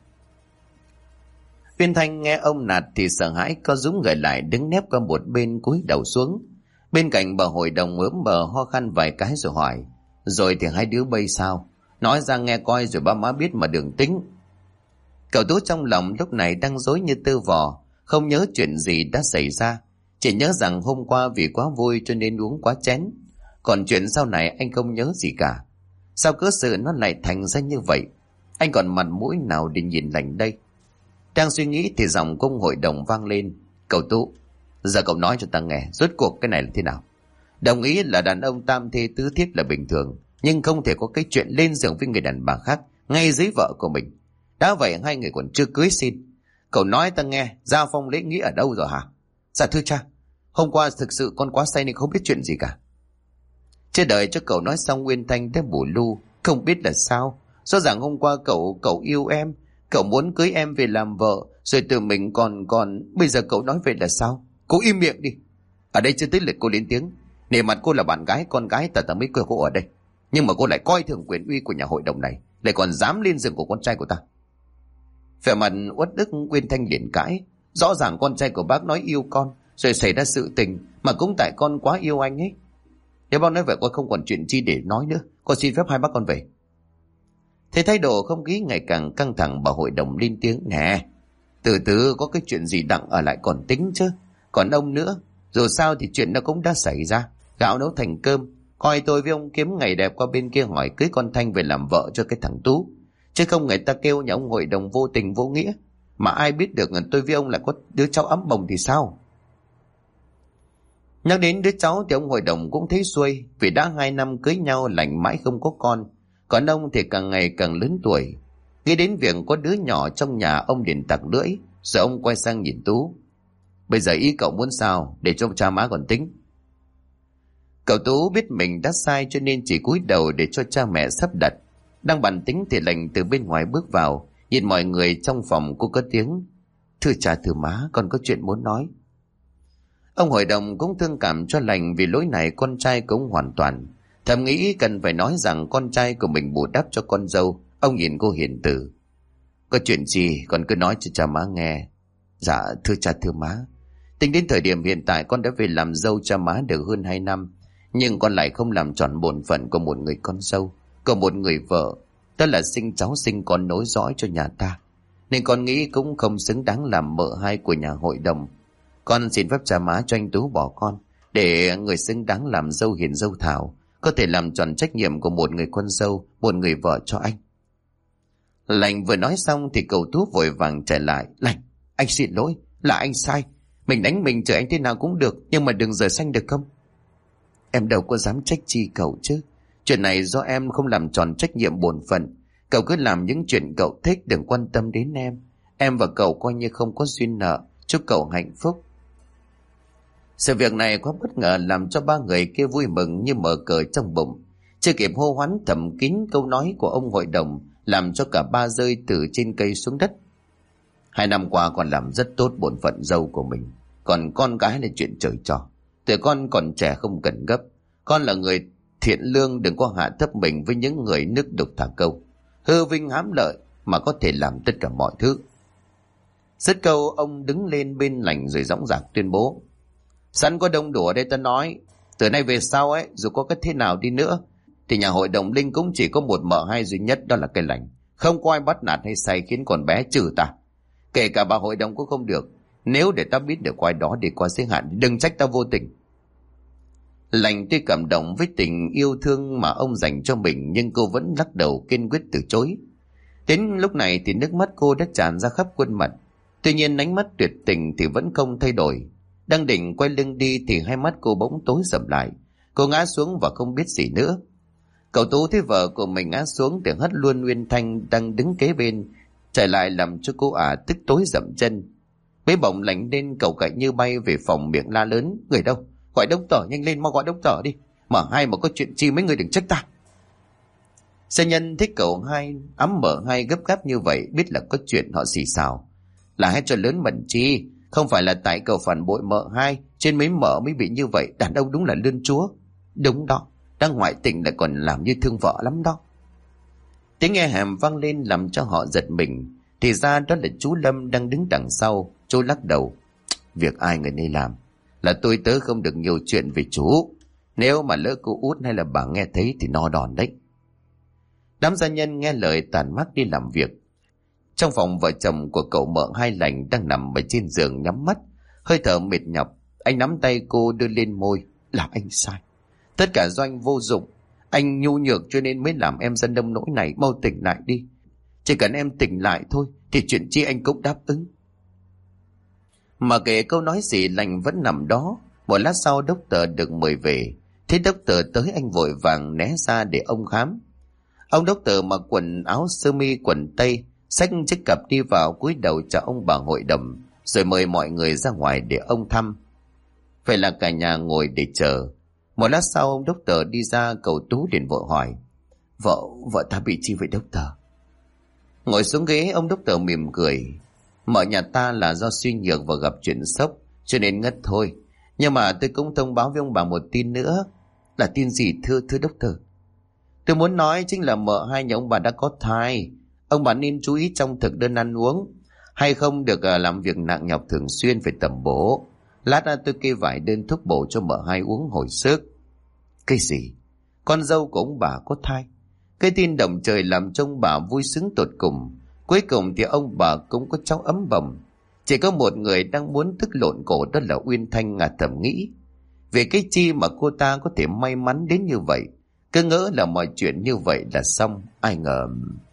A: Uyên Thanh nghe ông nạt thì sợ hãi, có rúm người lại đứng nép qua một bên cúi đầu xuống. Bên cạnh bà hội đồng ướm bờ ho khan vài cái rồi hỏi. Rồi thì hai đứa bây sao? Nói ra nghe coi rồi ba má biết mà đừng tính. Cậu Tú trong lòng lúc này đang rối như tơ vò, không nhớ chuyện gì đã xảy ra. Chỉ nhớ rằng hôm qua vì quá vui cho nên uống quá chén. Còn chuyện sau này anh không nhớ gì cả. Sao cớ sự nó lại thành ra như vậy? Anh còn mặt mũi nào để nhìn lành đây? Đang suy nghĩ thì giọng của ông hội đồng vang lên. Cậu Tú, giờ cậu nói cho ta nghe, rốt cuộc cái này là thế nào? Đồng ý là đàn ông tam thê tứ thiếp là bình thường, nhưng không thể có cái chuyện lên giường với người đàn bà khác ngay dưới vợ của mình. Đã vậy hai người còn chưa cưới xin. Cậu nói ta nghe, gia phong lễ nghĩa ở đâu rồi hả? Dạ thưa cha, hôm qua thực sự con quá say nên không biết chuyện gì cả. Chưa đợi cho cậu nói xong, Nguyên Thanh đã bù lu, không biết là sao. Rõ ràng hôm qua cậu yêu em, cậu muốn cưới em về làm vợ, rồi tự mình còn bây giờ cậu nói vậy là sao? Cô im miệng đi. Ở đây chưa tới lượt cô lên tiếng. Nể mặt cô là bạn gái, con gái ta mới cưới cô ở đây. Nhưng mà cô lại coi thường quyền uy của nhà hội đồng này, lại còn dám lên giường của con trai của ta. Vẻ mặt uất ức, Nguyên Thanh liền cãi. Rõ ràng con trai của bác nói yêu con, rồi xảy ra sự tình, mà cũng tại con quá yêu anh ấy. Nếu bác nói vậy con không còn chuyện chi để nói nữa, con xin phép hai bác con về. Thế thái độ không khí ngày càng căng thẳng, bà hội đồng lên tiếng. Nè, từ từ, có cái chuyện gì đặng ở lại còn tính chứ. Còn ông nữa, dù sao thì chuyện nó cũng đã xảy ra. Gạo nấu thành cơm, coi tôi với ông kiếm ngày đẹp qua bên kia hỏi cưới con Thanh về làm vợ cho cái thằng Tú. Chứ không người ta kêu nhà ông hội đồng vô tình vô nghĩa. Mà ai biết được tôi với ông lại có đứa cháu ấm bồng thì sao? Nhắc đến đứa cháu thì ông hội đồng cũng thấy xuôi, vì đã 2 năm cưới nhau lành mãi không có con. Còn ông thì càng ngày càng lớn tuổi. Nghĩ đến việc có đứa nhỏ trong nhà, ông liền tặc lưỡi. Rồi ông quay sang nhìn Tú. Bây giờ ý cậu muốn sao, để cho cha má còn tính. Cậu Tú biết mình đã sai cho nên chỉ cúi đầu để cho cha mẹ sắp đặt. Đang bàn tính thì Lành từ bên ngoài bước vào, nhìn mọi người trong phòng, cô cất tiếng. Thưa cha thưa má, con có chuyện muốn nói. Ông hội đồng cũng thương cảm cho Lành vì lỗi này con trai cũng hoàn toàn. Thầm nghĩ cần phải nói rằng con trai của mình bù đắp cho con dâu. Ông nhìn cô hiền từ. Có chuyện gì con cứ nói cho cha má nghe. Dạ thưa cha thưa má, tính đến thời điểm hiện tại con đã về làm dâu cha má được hơn 2 năm. Nhưng con lại không làm tròn bổn phận của một người con dâu, của một người vợ. Đó là sinh cháu sinh con nối dõi cho nhà ta. Nên con nghĩ cũng không xứng đáng làm mợ hai của nhà hội đồng. Con xin phép cha má cho anh Tú bỏ con, để người xứng đáng làm dâu hiền dâu thảo, có thể làm tròn trách nhiệm của một người con dâu, một người vợ cho anh. Lành vừa nói xong thì cậu Tú vội vàng trả lại. Lành, anh xin lỗi, là anh sai. Mình đánh mình chửi anh thế nào cũng được, nhưng mà đừng rời xanh được không? Em đâu có dám trách chi cậu chứ. Chuyện này do em không làm tròn trách nhiệm bổn phận. Cậu cứ làm những chuyện cậu thích, đừng quan tâm đến em. Em và cậu coi như không có duyên nợ. Chúc cậu hạnh phúc. Sự việc này quá bất ngờ làm cho ba người kia vui mừng như mở cờ trong bụng. Chưa kịp hô hoán thầm kín câu nói của ông hội đồng, làm cho cả ba rơi từ trên cây xuống đất. 2 năm qua con làm rất tốt bổn phận dâu của mình. Còn con gái là chuyện trời trò. Tụi con còn trẻ không cần gấp. Con là người thiện lương, đừng có hạ thấp mình với những người nước đục thả câu, hư vinh hám lợi mà có thể làm tất cả mọi thứ. Dứt câu, ông đứng lên bên Lành rồi dõng dạc tuyên bố. Sẵn có đông đủ ở đây ta nói, từ nay về sau ấy, dù có cái thế nào đi nữa thì nhà hội đồng Linh cũng chỉ có một mợ hai duy nhất, đó là cái Lành. Không có ai bắt nạt hay say khiến con bé trừ ta. Kể cả bà hội đồng cũng không được. Nếu để ta biết được quái đó để qua giới hạn, đừng trách ta vô tình. Lành tuy cảm động với tình yêu thương mà ông dành cho mình, nhưng cô vẫn lắc đầu kiên quyết từ chối. Đến lúc này thì nước mắt cô đã tràn ra khắp khuôn mặt. Tuy nhiên ánh mắt tuyệt tình thì vẫn không thay đổi. Đang định quay lưng đi thì hai mắt cô bỗng tối sầm lại. Cô ngã xuống và không biết gì nữa. Cậu Tú thấy vợ của mình ngã xuống thì hất luôn Nguyên Thanh đang đứng kế bên chạy lại, làm cho cô tức tối dậm chân. Bế bổng Lành lên, cậu chạy như bay về phòng, miệng la lớn. Người đâu? Gọi đốc tờ nhanh lên, mau gọi đốc tờ đi. Mở hai mà có chuyện chi mấy người đừng trách ta. Xe nhân thích cậu hai ấm mở hai gấp gáp như vậy, biết là có chuyện họ xì xào. Là hết cho lớn mẩn chi. Không phải là tại cậu phản bội mợ hai, trên mấy mợ mới bị như vậy. Đàn ông đúng là lươn chúa. Đúng đó, đang ngoại tình lại còn làm như thương vợ lắm đó. Tiếng nghe hàm vang lên làm cho họ giật mình. Thì ra đó là chú Lâm đang đứng đằng sau. Chú lắc đầu. Việc ai người này làm, là tôi tớ không được nhiều chuyện về chú. Nếu mà lỡ cô út hay là bà nghe thấy thì no đòn đấy. Đám gia nhân nghe lời tàn mắt đi làm việc. Trong phòng, vợ chồng của cậu mợ hai Lành đang nằm ở trên giường nhắm mắt, hơi thở mệt nhọc. Anh nắm tay cô đưa lên môi. Là anh sai. Tất cả do anh vô dụng. Anh nhu nhược cho nên mới làm em dân đông nỗi này. Mau tỉnh lại đi. Chỉ cần em tỉnh lại thôi thì chuyện chi anh cũng đáp ứng. Mà kể câu nói gì, Lành vẫn nằm đó. Một lát sau đốc tờ được mời về. Thấy đốc tờ tới, anh vội vàng né ra để ông khám. Ông đốc tờ mặc quần áo sơ mi quần tây, xách chiếc cặp đi vào cúi đầu chào ông bà hội đồng, rồi mời mọi người ra ngoài để ông thăm. Vậy là cả nhà ngồi để chờ. Một lát sau ông đốc tờ đi ra, cậu Tú liền vội hỏi: Vợ ta bị chi vậy đốc tờ? Ngồi xuống ghế, ông đốc tờ mỉm cười: Mợ nhà ta là do suy nhược và gặp chuyện sốc cho nên ngất thôi. Nhưng mà tôi cũng thông báo với ông bà một tin nữa. Là tin gì thưa đốc tờ? Tôi muốn nói chính là mợ hai nhà ông bà đã có thai. Ông bà nên chú ý trong thực đơn ăn uống, hay không được làm việc nặng nhọc thường xuyên, phải tầm bổ. Lát tôi kê vài đơn thuốc bổ cho mợ hai uống hồi sức. Cái gì? Con dâu của ông bà có thai? Cái tin động trời làm cho ông bà vui sướng tột cùng. Cuối cùng thì ông bà cũng có cháu ấm bầm. Chỉ có một người đang muốn tức lộn cổ, đó là Uyên Thanh. Ngà thầm nghĩ, về cái chi mà cô ta có thể may mắn đến như vậy. Cứ ngỡ là mọi chuyện như vậy là xong, ai ngờ.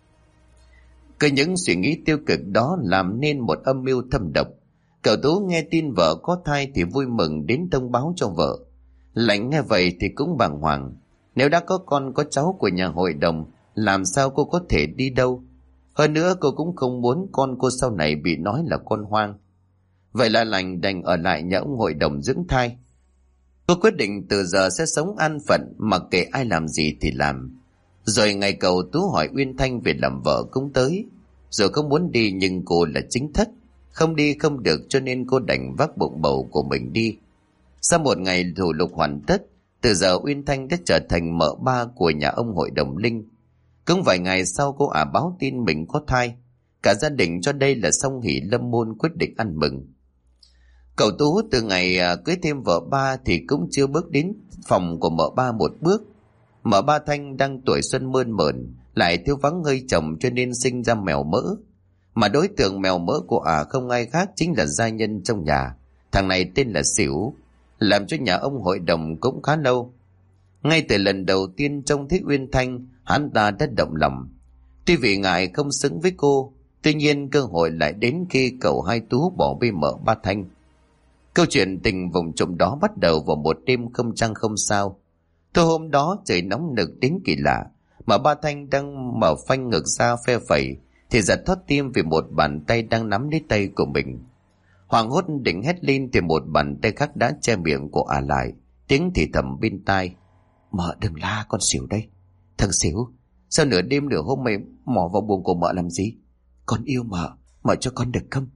A: Cứ những suy nghĩ tiêu cực đó làm nên một âm mưu thâm độc. Cậu Tú nghe tin vợ có thai thì vui mừng đến thông báo cho vợ. Lạnh nghe vậy thì cũng bàng hoàng. Nếu đã có con có cháu của nhà hội đồng, làm sao cô có thể đi đâu? Hơn nữa cô cũng không muốn con cô sau này bị nói là con hoang. Vậy là Lành đành ở lại nhà ông hội đồng dưỡng thai. Cô quyết định từ giờ sẽ sống an phận, mặc kệ ai làm gì thì làm. Rồi ngày cậu Tú hỏi Uyên Thanh về làm vợ cũng tới. Rồi không muốn đi nhưng cô là chính thất, không đi không được, cho nên cô đành vác bụng bầu của mình đi. Sau một ngày thủ tục hoàn tất, từ giờ Uyên Thanh đã trở thành mợ ba của nhà ông hội đồng Linh. Cũng vài ngày sau cô báo tin mình có thai. Cả gia đình cho đây là song hỷ lâm môn, quyết định ăn mừng. Cậu Tú từ ngày cưới thêm vợ ba thì cũng chưa bước đến phòng của mợ ba một bước. Mợ ba Thanh đang tuổi xuân mơn mởn, lại thiếu vắng hơi chồng cho nên sinh ra mèo mỡ. Mà đối tượng mèo mỡ của không ai khác chính là gia nhân trong nhà. Thằng này tên là Xỉu, làm cho nhà ông hội đồng cũng khá lâu. Ngay từ lần đầu tiên trông thấy Uyên Thanh, hắn ta đã động lòng. Tuy vì ngại không xứng với cô, tuy nhiên cơ hội lại đến khi cậu hai Tú bỏ bê mợ ba Thanh. Câu chuyện tình vùng trộm đó bắt đầu vào một đêm không trăng không sao. Thôi hôm đó trời nóng nực đến kỳ lạ, mà ba Thanh đang mở phanh ngực ra phe phẩy thì giật thót tim vì một bàn tay đang nắm lấy tay của mình. Hoảng hốt định hét lên thì một bàn tay khác đã che miệng của lại, tiếng thì thầm bên tai: Mợ đừng la, con Xỉu đây. Thằng Xỉu, sao nửa đêm nửa hôm mày mò vào buồng của mợ làm gì? Con yêu mợ, mợ cho con được không?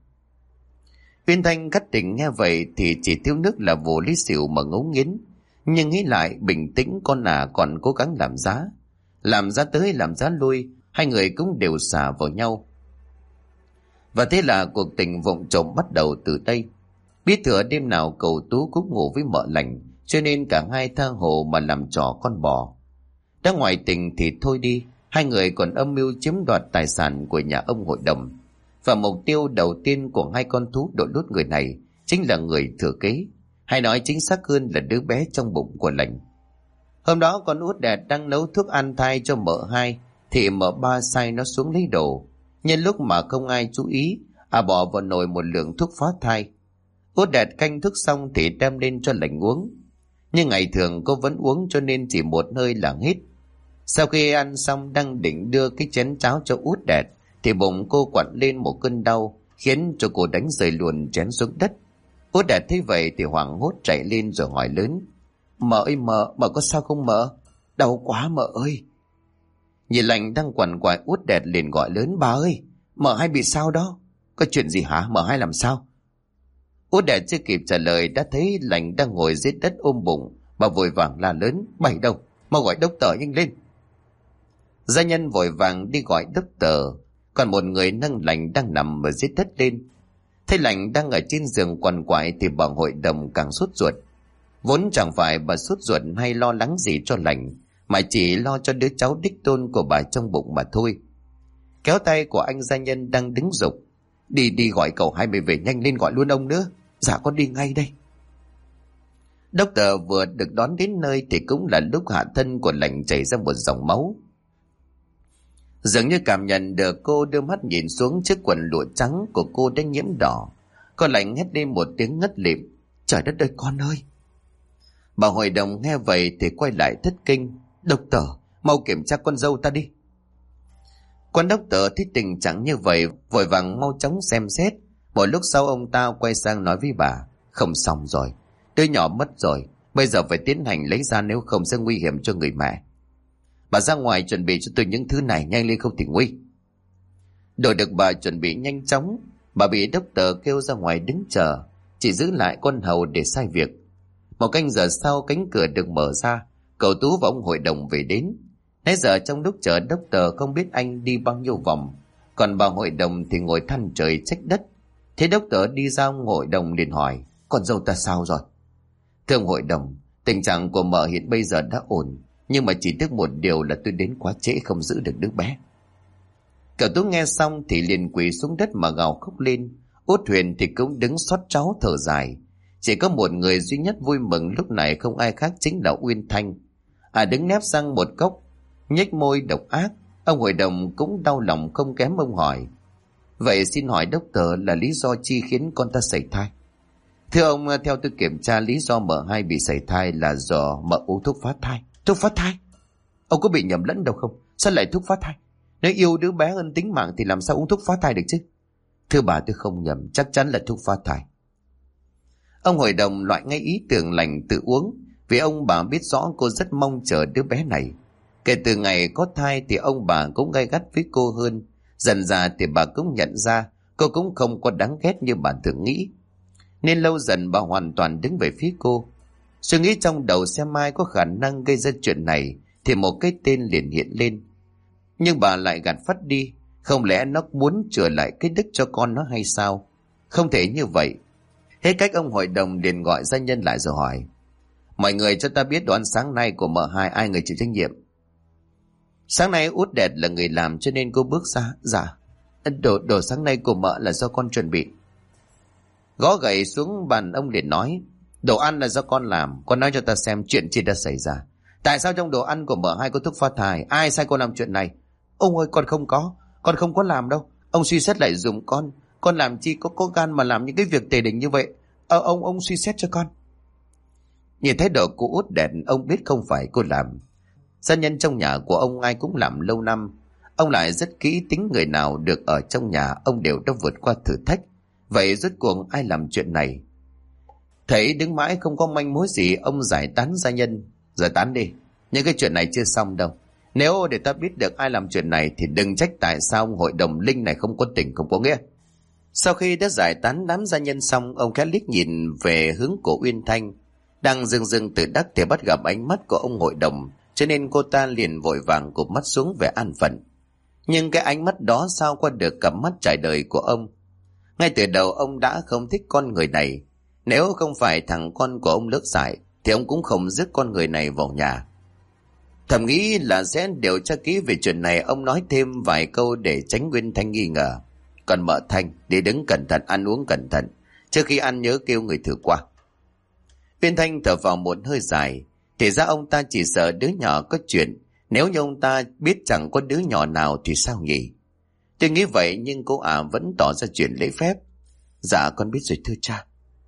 A: Uyên Thanh cắt tình nghe vậy thì chỉ thiếu nước là vồ lấy Xỉu mà ngấu nghiến. Nhưng nghĩ lại bình tĩnh, con còn cố gắng làm giá tới làm giá lui, hai người cũng đều xả vào nhau. Và thế là cuộc tình vụng trộm bắt đầu từ đây. Biết thừa đêm nào cậu Tú cũng ngủ với mợ Lành, cho nên cả hai tha hồ mà làm trò con bò. Đã ngoại tình thì thôi đi, hai người còn âm mưu chiếm đoạt tài sản của nhà ông hội đồng. Và mục tiêu đầu tiên của hai con thú đội lốt người này chính là người thừa kế, hay nói chính xác hơn là đứa bé trong bụng của Lành. Hôm đó con út đẹp đang nấu thuốc an thai cho mợ hai thì mợ ba sai nó xuống lấy đồ. Nhân lúc mà không ai chú ý, bỏ vào nồi một lượng thuốc phá thai. Út đẹp canh thuốc xong thì đem lên cho Lành uống. Nhưng ngày thường cô vẫn uống cho nên chỉ một hơi là hết. Sau khi ăn xong đang định đưa cái chén cháo cho út đẹp thì bụng cô quặn lên một cơn đau, khiến cho cô đánh rơi luôn chén xuống đất. Út đẹp thấy vậy thì hoảng hốt chạy lên rồi hỏi lớn: Mợ ơi mợ có sao không mợ? Đau quá mợ ơi. Nhìn Lành đang quằn quại, Út đẹp liền gọi lớn: Bà ơi, mợ hai bị sao đó? Có chuyện gì hả? Mợ hai làm sao? Út đẹp chưa kịp trả lời đã thấy Lành đang ngồi dưới đất ôm bụng. Bà vội vàng la lớn: Bày đâu, mau gọi đốc tờ nhanh lên. Gia nhân vội vàng đi gọi đốc tờ. Còn một người nâng Lành đang nằm ở dưới đất lên. Thấy Lành đang ở trên giường quằn quại thì bà hội đồng càng sốt ruột. Vốn chẳng phải bà sốt ruột hay lo lắng gì cho Lành, mà chỉ lo cho đứa cháu đích tôn của bà trong bụng mà thôi. Kéo tay của anh gia nhân đang đứng giục: Đi gọi cậu hai mày về nhanh lên, gọi luôn ông nữa. Dạ con đi ngay đây. Đốc tờ vừa được đón đến nơi thì cũng là lúc hạ thân của Lành chảy ra một dòng máu. Dường như cảm nhận được cô đưa mắt nhìn xuống chiếc quần lụa trắng của cô đã nhiễm đỏ. Con Lành hét lên một tiếng ngất lịm: Trời đất ơi con ơi! Bà hội đồng nghe vậy thì quay lại thất kinh: Đốc tờ, mau kiểm tra con dâu ta đi. Quan đốc tờ thấy tình trạng như vậy, vội vàng mau chóng xem xét. Một lúc sau ông ta quay sang nói với bà: không xong rồi, đứa nhỏ mất rồi, bây giờ phải tiến hành lấy ra, nếu không sẽ nguy hiểm cho người mẹ. Bà ra ngoài chuẩn bị cho tôi những thứ này, nhanh lên không thì nguy. Đội được bà chuẩn bị nhanh chóng, bà bị đốc tờ kêu ra ngoài đứng chờ, chỉ giữ lại con hầu để sai việc. Một canh giờ sau, cánh cửa được mở ra, cậu Tú và ông hội đồng về đến. Nãy giờ trong lúc chờ đốc tờ không biết anh đi bao nhiêu vòng, còn bà hội đồng thì ngồi than trời trách đất. Thế đốc tờ đi ra, ông hội đồng liền hỏi: con dâu ta sao rồi? Thưa ông hội đồng, tình trạng của mợ hiện bây giờ đã ổn, nhưng mà chỉ tiếc một điều là tôi đến quá trễ, không giữ được đứa bé. Cậu Tú nghe xong thì liền quỳ xuống đất mà gào khóc lên. Út Huyền thì cũng đứng xót cháu thở dài. Chỉ có một người duy nhất vui mừng lúc này không ai khác chính là Uyên Thanh. Đứng nép sang một góc, nhếch môi độc ác. Ông hội đồng cũng đau lòng không kém, ông hỏi: vậy xin hỏi đốc tờ là lý do chi khiến con ta sảy thai? Thưa ông, theo tôi kiểm tra, lý do mợ hai bị sảy thai là do mợ uống thuốc phá thai. Thuốc phá thai? Ông có bị nhầm lẫn đâu không? Sao lại thuốc phá thai? Nếu yêu đứa bé hơn tính mạng thì làm sao uống thuốc phá thai được chứ? Thưa bà, tôi không nhầm, chắc chắn là thuốc phá thai. Ông hội đồng loại ngay ý tưởng lành tự uống, vì ông bà biết rõ cô rất mong chờ đứa bé này. Kể từ ngày có thai thì ông bà cũng gay gắt với cô hơn. Dần dà thì bà cũng nhận ra cô cũng không có đáng ghét như bà thường nghĩ, nên lâu dần bà hoàn toàn đứng về phía cô. Suy nghĩ trong đầu xem ai có khả năng gây ra chuyện này thì một cái tên liền hiện lên. Nhưng bà lại gạt phắt đi. Không lẽ nó muốn trở lại cái đức cho con nó hay sao? Không thể như vậy. Hết cách, ông hội đồng liền gọi gia nhân lại rồi hỏi: mọi người cho ta biết đồ ăn sáng nay của mợ hai ai người chịu trách nhiệm? Sáng nay Út Đẹt là người làm cho nên cô bước ra. Dạ, đồ sáng nay của mợ là do con chuẩn bị. Gõ gậy xuống bàn, ông liền nói: đồ ăn là do con làm, con nói cho ta xem chuyện gì đã xảy ra. Tại sao trong đồ ăn của mợ hai có thuốc phá thai? Ai sai con làm chuyện này? Ông ơi, con không có làm đâu. Ông suy xét lại dùm con làm chi có gan mà làm những cái việc tề đình như vậy. Ông suy xét cho con. Nhìn thái độ của Út Đẹt, ông biết không phải cô làm. Gia nhân trong nhà của ông ai cũng làm lâu năm. Ông lại rất kỹ tính người nào được ở trong nhà ông đều đã vượt qua thử thách. Vậy rốt cuộc ai làm chuyện này? Thấy đứng mãi không có manh mối gì, ông giải tán gia nhân. Giải tán đi, những cái chuyện này chưa xong đâu. Nếu để ta biết được ai làm chuyện này thì đừng trách tại sao ông hội đồng linh này không có tình không có nghĩa. Sau khi đã giải tán đám gia nhân xong, ông khẽ liếc nhìn về hướng của Uyên Thanh đang dừng tự đắc thì bắt gặp ánh mắt của ông hội đồng, cho nên cô ta liền vội vàng cụp mắt xuống vẻ an phận. Nhưng cái ánh mắt đó sao qua được cặp mắt trải đời của ông. Ngay từ đầu ông đã không thích con người này. Nếu không phải thằng con của ông lướt dại thì ông cũng không rước con người này vào nhà. Thầm nghĩ là sẽ điều tra kỹ về chuyện này, ông nói thêm vài câu để tránh Uyên Thanh nghi ngờ. Còn mợ Thanh, đi đứng cẩn thận, ăn uống cẩn thận, trước khi ăn nhớ kêu người thử qua. Uyên Thanh thở vào một hơi dài. Thì ra ông ta chỉ sợ đứa nhỏ có chuyện. Nếu như ông ta biết chẳng có đứa nhỏ nào thì sao nhỉ? Tôi nghĩ vậy, nhưng cô vẫn tỏ ra chuyện lễ phép. Dạ con biết rồi thưa cha.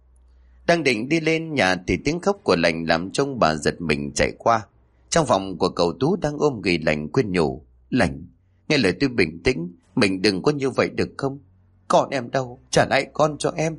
A: Đang định đi lên nhà thì tiếng khóc của Lành làm trông bà giật mình chạy qua. Trong phòng của cậu Tú đang ôm ghì Lành khuyên nhủ: Lành, nghe lời tôi bình tĩnh, mình đừng có như vậy được không? Con em đâu, trả lại con cho em.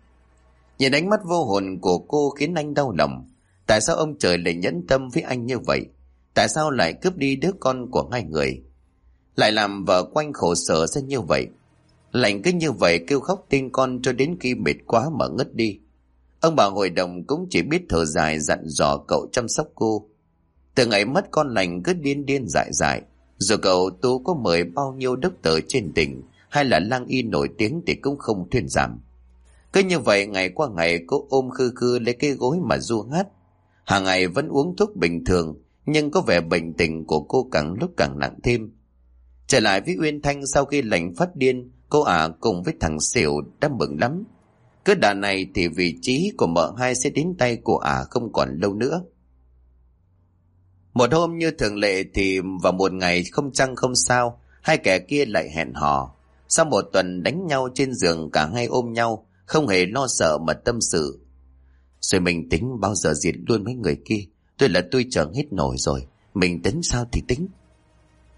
A: Nhìn ánh mắt vô hồn của cô khiến anh đau lòng. Tại sao ông trời lại nhẫn tâm với anh như vậy? Tại sao lại cướp đi đứa con của hai người? Lại làm vợ quanh khổ sở ra như vậy? Lành cứ như vậy kêu khóc tin con cho đến khi mệt quá mà ngất đi. Ông bà hội đồng cũng chỉ biết thở dài dặn dò cậu chăm sóc cô. Từ ngày mất con, Lành cứ điên dại. Dù cậu Tú có mời bao nhiêu đốc tờ trên tỉnh hay là lang y nổi tiếng thì cũng không thuyên giảm. Cứ như vậy ngày qua ngày, cô ôm khư lấy cái gối mà ru hát. Hàng ngày vẫn uống thuốc bình thường, nhưng có vẻ bệnh tình của cô càng lúc càng nặng thêm. Trở lại với Uyên Thanh, sau khi Lành phát điên, cô cùng với thằng Xỉu đã mừng lắm. Cứ đà này thì vị trí của mợ hai sẽ đến tay của không còn lâu nữa. Một hôm như thường lệ thì vào một ngày không trăng không sao, hai kẻ kia lại hẹn hò. Sau một tuần đánh nhau trên giường, cả hai ôm nhau, không hề lo sợ mà tâm sự. Rồi mình tính bao giờ diệt luôn mấy người kia. Tôi chờ hết nổi rồi, mình tính sao thì tính.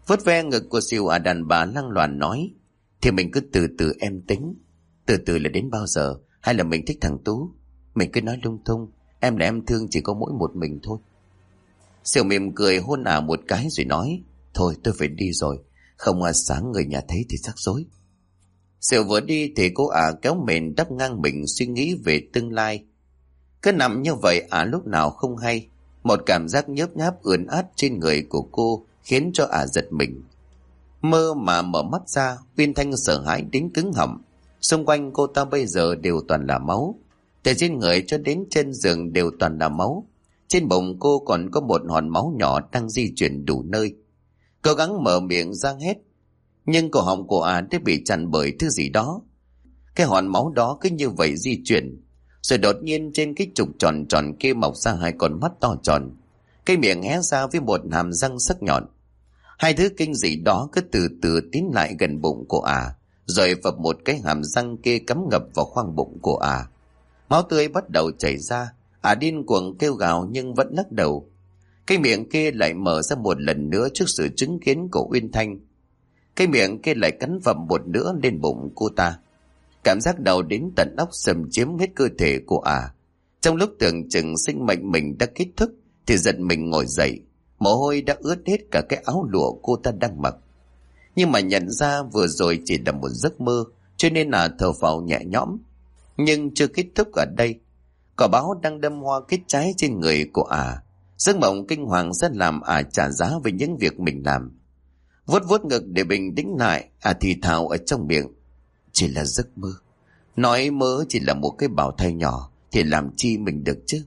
A: Vuốt ve ngực của Siêu đàn bà lăng loàn nói: Thì mình cứ từ từ em tính. Từ từ là đến bao giờ? Hay là mình thích thằng Tú? Mình cứ nói lung tung. Em là em thương chỉ có mỗi một mình thôi. Siêu mỉm cười hôn một cái rồi nói: Thôi tôi phải đi rồi, không sáng người nhà thấy thì rắc rối. Siêu vừa đi thì cô kéo mền đắp ngang mình suy nghĩ về tương lai. Cứ nằm như vậy lúc nào không hay. Một cảm giác nhớp nháp ướn át trên người của cô khiến cho giật mình. Mơ mà mở mắt ra, Uyên Thanh sợ hãi đến cứng họng. Xung quanh cô ta bây giờ đều toàn là máu. Từ trên người cho đến chân giường đều toàn là máu. Trên bụng cô còn có một hòn máu nhỏ đang di chuyển đủ nơi. Cố gắng mở miệng ra hét, nhưng cổ họng của đã bị chặn bởi thứ gì đó. Cái hòn máu đó cứ như vậy di chuyển. Rồi đột nhiên trên cái trục tròn tròn kia mọc ra hai con mắt to tròn. Cái miệng hé ra với một hàm răng sắc nhọn. Hai thứ kinh dị đó cứ từ từ tiến lại gần bụng của rồi vập một cái hàm răng kia cắm ngập vào khoang bụng của Máu tươi bắt đầu chảy ra. Điên cuồng kêu gào nhưng vẫn lắc đầu. Cái miệng kia lại mở ra một lần nữa trước sự chứng kiến của Uyên Thanh. Cái miệng kia lại cắn vập một nữa lên bụng cô ta. Cảm giác đau đến tận óc xâm chiếm hết cơ thể của Trong lúc tưởng chừng sinh mệnh mình đã kết thúc thì giật mình ngồi dậy. Mồ hôi đã ướt hết cả cái áo lụa cô ta đang mặc. Nhưng mà nhận ra vừa rồi chỉ là một giấc mơ, cho nên thở phào nhẹ nhõm. Nhưng chưa kết thúc ở đây. Cỏ báo đang đâm hoa kết trái trên người của Giấc mộng kinh hoàng rất làm trả giá về những việc mình làm. Vuốt vuốt ngực để bình tĩnh lại, thì thào ở trong miệng: Chỉ là giấc mơ. Nói mơ chỉ là một cái bào thai nhỏ thì làm chi mình được chứ.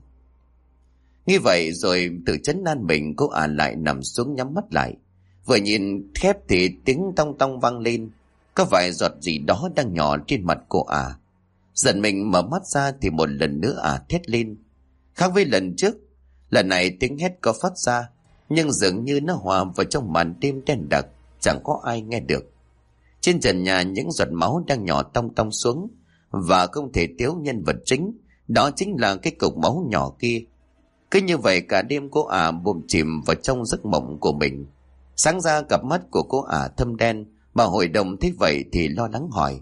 A: Như vậy rồi tự trấn an mình, cô lại nằm xuống nhắm mắt lại. Vừa nhìn khép thì tiếng tong tong vang lên. Có vài giọt gì đó đang nhỏ trên mặt cô Giận mình mở mắt ra thì một lần nữa thét lên. Khác với lần trước, lần này tiếng hét có phát ra, nhưng dường như nó hòa vào trong màn đêm đen đặc, chẳng có ai nghe được. Trên trần nhà những giọt máu đang nhỏ tong tong xuống, và không thể thiếu nhân vật chính, đó chính là cái cục máu nhỏ kia. Cứ như vậy cả đêm cô buông chìm vào trong giấc mộng của mình. Sáng ra cặp mắt của cô thâm đen, bà hội đồng thấy vậy thì lo lắng hỏi: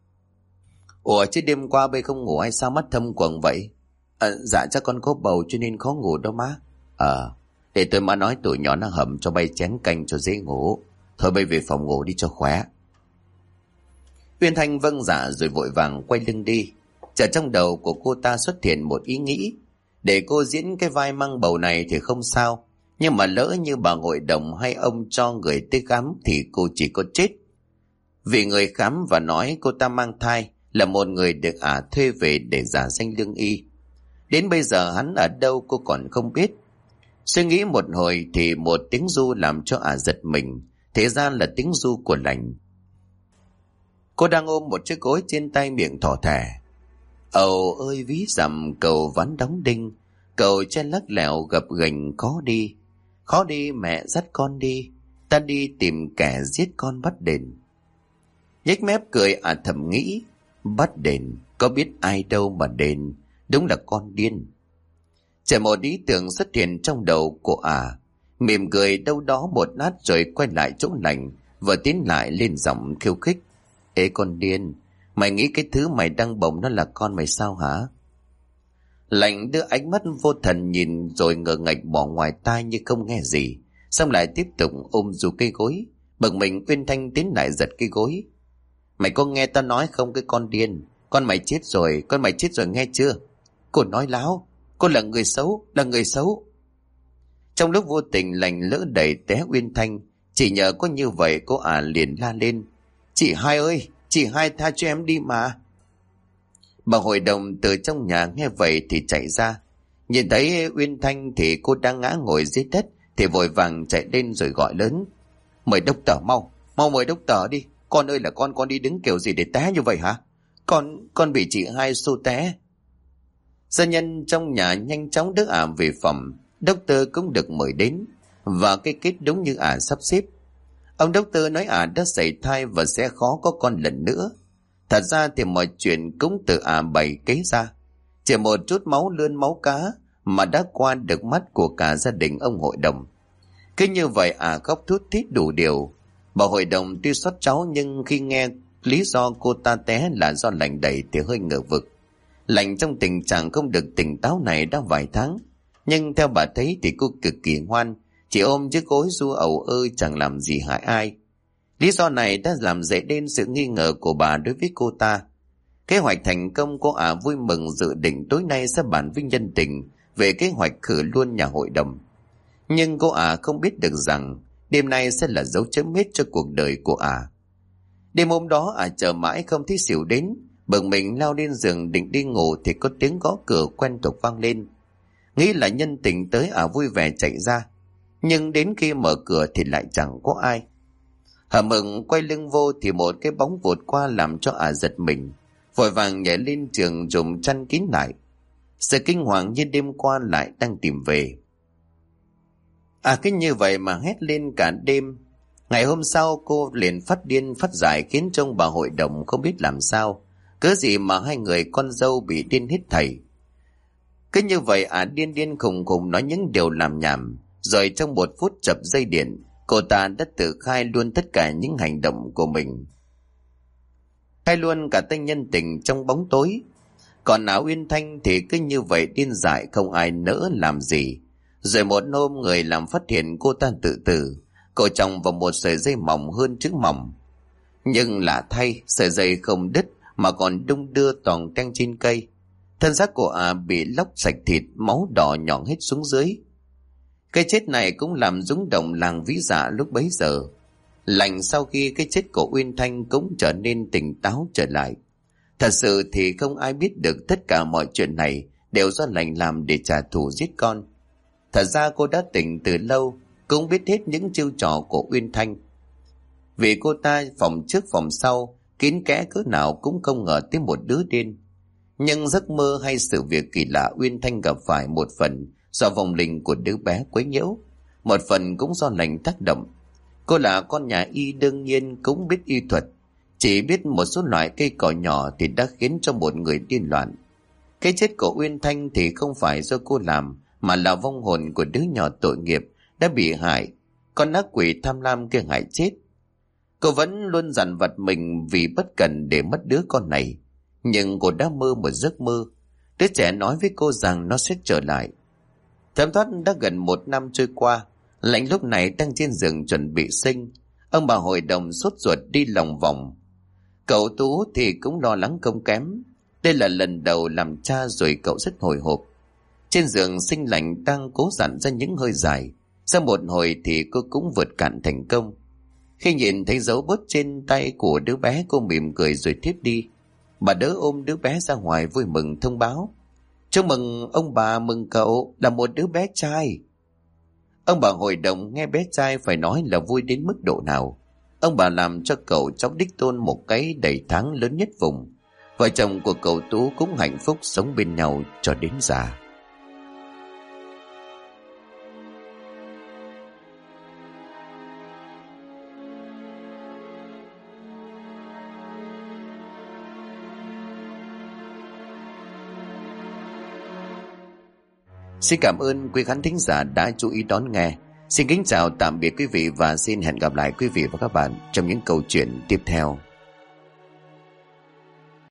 A: Ủa chứ đêm qua bây không ngủ hay sao mắt thâm quầng vậy? Dạ chắc con có bầu cho nên khó ngủ đâu má. Để tôi má nói tụi nhỏ nó hầm cho bay chén canh cho dễ ngủ. Thôi bây về phòng ngủ đi cho khỏe. Uyên Thanh vâng dạ rồi vội vàng quay lưng đi. Chợt trong đầu của cô ta xuất hiện một ý nghĩ. Để cô diễn cái vai mang bầu này thì không sao, nhưng mà lỡ như bà hội đồng hay ông cho người tới khám thì cô chỉ có chết. Vì người khám và nói cô ta mang thai là một người được thuê về để giả danh lương y. Đến bây giờ hắn ở đâu cô còn không biết. Suy nghĩ một hồi thì một tiếng ru làm cho giật mình. Thế ra là tiếng ru của lành. Cô đang ôm một chiếc gối trên tay, miệng thỏ thẻ: Ầu ơi ví dặm cầu ván đóng đinh, cầu trên lắc lẻo gập ghềnh khó đi mẹ dắt con đi, ta đi tìm kẻ giết con bắt đền. Nhếch mép cười thầm nghĩ: Bắt đền, có biết ai đâu mà đền, đúng là con điên. Chỉ một ý tưởng xuất hiện trong đầu của mỉm cười đâu đó một lát rồi quay lại chỗ lành, vừa tiến lại lên giọng khiêu khích: Ê con điên, mày nghĩ cái thứ mày đang bồng nó là con mày sao hả? Lành đưa ánh mắt vô thần nhìn rồi ngờ ngạch bỏ ngoài tai như không nghe gì, xong lại tiếp tục ôm dù cây gối. Bực mình Uyên Thanh tiến lại giật cây gối: Mày có nghe tao nói không cái con điên? Con mày chết rồi nghe chưa? Cô nói láo, cô là người xấu, là người xấu. Trong lúc vô tình lành lỡ đẩy té Uyên Thanh. Chỉ nhờ có như vậy cô liền la lên: Chị hai ơi, chị hai tha cho em đi mà. Bà hội đồng từ trong nhà nghe vậy thì chạy ra. Nhìn thấy Uyên Thanh thì cô đang ngã ngồi dưới đất thì vội vàng chạy lên rồi gọi lớn: Mời đốc tờ, mau mời đốc tờ đi. Con ơi là con đi đứng kiểu gì để té như vậy hả? Con bị chị hai xô té. Gia nhân trong nhà nhanh chóng đưa về phòng. Doctor cũng được mời đến, và cái kết đúng như sắp xếp. Ông Doctor nói đã sảy thai và sẽ khó có con lần nữa. Thật ra thì mọi chuyện cũng từ bày kế ra. Chỉ một chút máu lươn máu cá mà đã qua được mắt của cả gia đình ông hội đồng. Cứ như vậy khóc thút thít đủ điều. Bà hội đồng tuy xót cháu nhưng khi nghe lý do cô ta té là do lạnh đẩy thì hơi ngờ vực. Lạnh trong tình trạng không được tỉnh táo này đã vài tháng, nhưng theo bà thấy thì cô cực kỳ ngoan, chỉ ôm chiếc gối ru ẩu ơi chẳng làm gì hại ai. Lý do này đã làm dậy lên sự nghi ngờ của bà đối với cô ta. Kế hoạch thành công, cô vui mừng dự định tối nay sẽ bàn với nhân tình về kế hoạch khử luôn nhà hội đồng. Nhưng cô không biết được rằng đêm nay sẽ là dấu chấm hết cho cuộc đời của Đêm hôm đó chờ mãi không thấy xỉu đến, bực mình lao lên giường định đi ngủ thì có tiếng gõ cửa quen thuộc vang lên. Nghĩ là nhân tình tới vui vẻ chạy ra, nhưng đến khi mở cửa thì lại chẳng có ai. Hầm hực quay lưng vô thì một cái bóng vụt qua làm cho giật mình, vội vàng nhảy lên giường dùng chăn kín lại. Sự kinh hoàng như đêm qua lại đang tìm về. Cứ như vậy mà hét lên cả đêm. Ngày hôm sau cô liền phát điên phát dại khiến trong bà hội đồng không biết làm sao. Cớ gì mà hai người con dâu bị điên hết thảy. Cứ như vậy điên điên khùng khùng nói những điều làm nhảm. Rồi trong 1 phút chập dây điện, cô ta đã tự khai luôn tất cả những hành động của mình. Khai luôn cả tên nhân tình trong bóng tối. Còn Uyên Thanh thì cứ như vậy điên dại không ai nỡ làm gì. Rồi một hôm người làm phát hiện cô ta tự tử, cổ chồng vào một sợi dây mỏng hơn chữ mỏng. Nhưng lạ thay, sợi dây không đứt mà còn đung đưa toàn teng trên cây. Thân xác của bị lóc sạch thịt, máu đỏ nhọn hết xuống dưới. Cái chết này cũng làm rúng động làng Vĩ Dạ lúc bấy giờ. Lành sau khi cái chết của Uyên Thanh cũng trở nên tỉnh táo trở lại. Thật sự thì không ai biết được tất cả mọi chuyện này đều do Lành làm để trả thù giết con. Thật ra cô đã tỉnh từ lâu, cũng biết hết những chiêu trò của Uyên Thanh. Vì cô ta phòng trước phòng sau, kín kẽ cỡ nào cũng không ngờ tới một đứa điên. Nhưng giấc mơ hay sự việc kỳ lạ Uyên Thanh gặp phải một phần do vong linh của đứa bé quấy nhiễu, một phần cũng do Lành tác động. Cô là con nhà y đương nhiên cũng biết y thuật, chỉ biết một số loại cây cỏ nhỏ thì đã khiến cho một người điên loạn. Cái chết của Uyên Thanh thì không phải do cô làm, mà là vong hồn của đứa nhỏ tội nghiệp đã bị hại, con ác quỷ tham lam kia hại chết. Cô vẫn luôn dằn vặt mình vì bất cần để mất đứa con này, nhưng cô đã mơ một giấc mơ. Đứa trẻ nói với cô rằng nó sẽ trở lại. Thấm thoát đã gần 1 năm trôi qua, Lạnh lúc này đang trên giường chuẩn bị sinh. Ông bà hội đồng sốt ruột đi lòng vòng. Cậu Tú thì cũng lo lắng không kém. Đây là lần đầu làm cha rồi cậu rất hồi hộp. Trên giường sinh Lạnh đang cố dặn ra những hơi dài. Sau một hồi thì cô cũng vượt cạn thành công. Khi nhìn thấy dấu bớt trên tay của đứa bé, cô mỉm cười rồi thiếp đi. Bà đỡ ôm đứa bé ra ngoài vui mừng thông báo: chúc mừng ông bà, mừng cậu là một đứa bé trai. Ông bà hội đồng nghe bé trai phải nói là vui đến mức độ nào. Ông bà làm cho cậu cháu đích tôn một cái đầy tháng lớn nhất vùng. Vợ chồng của cậu Tú cũng hạnh phúc sống bên nhau cho đến già. Xin cảm ơn quý khán thính giả đã chú ý đón nghe. Xin kính chào tạm biệt quý vị và xin hẹn gặp lại quý vị và các bạn trong những câu chuyện tiếp theo.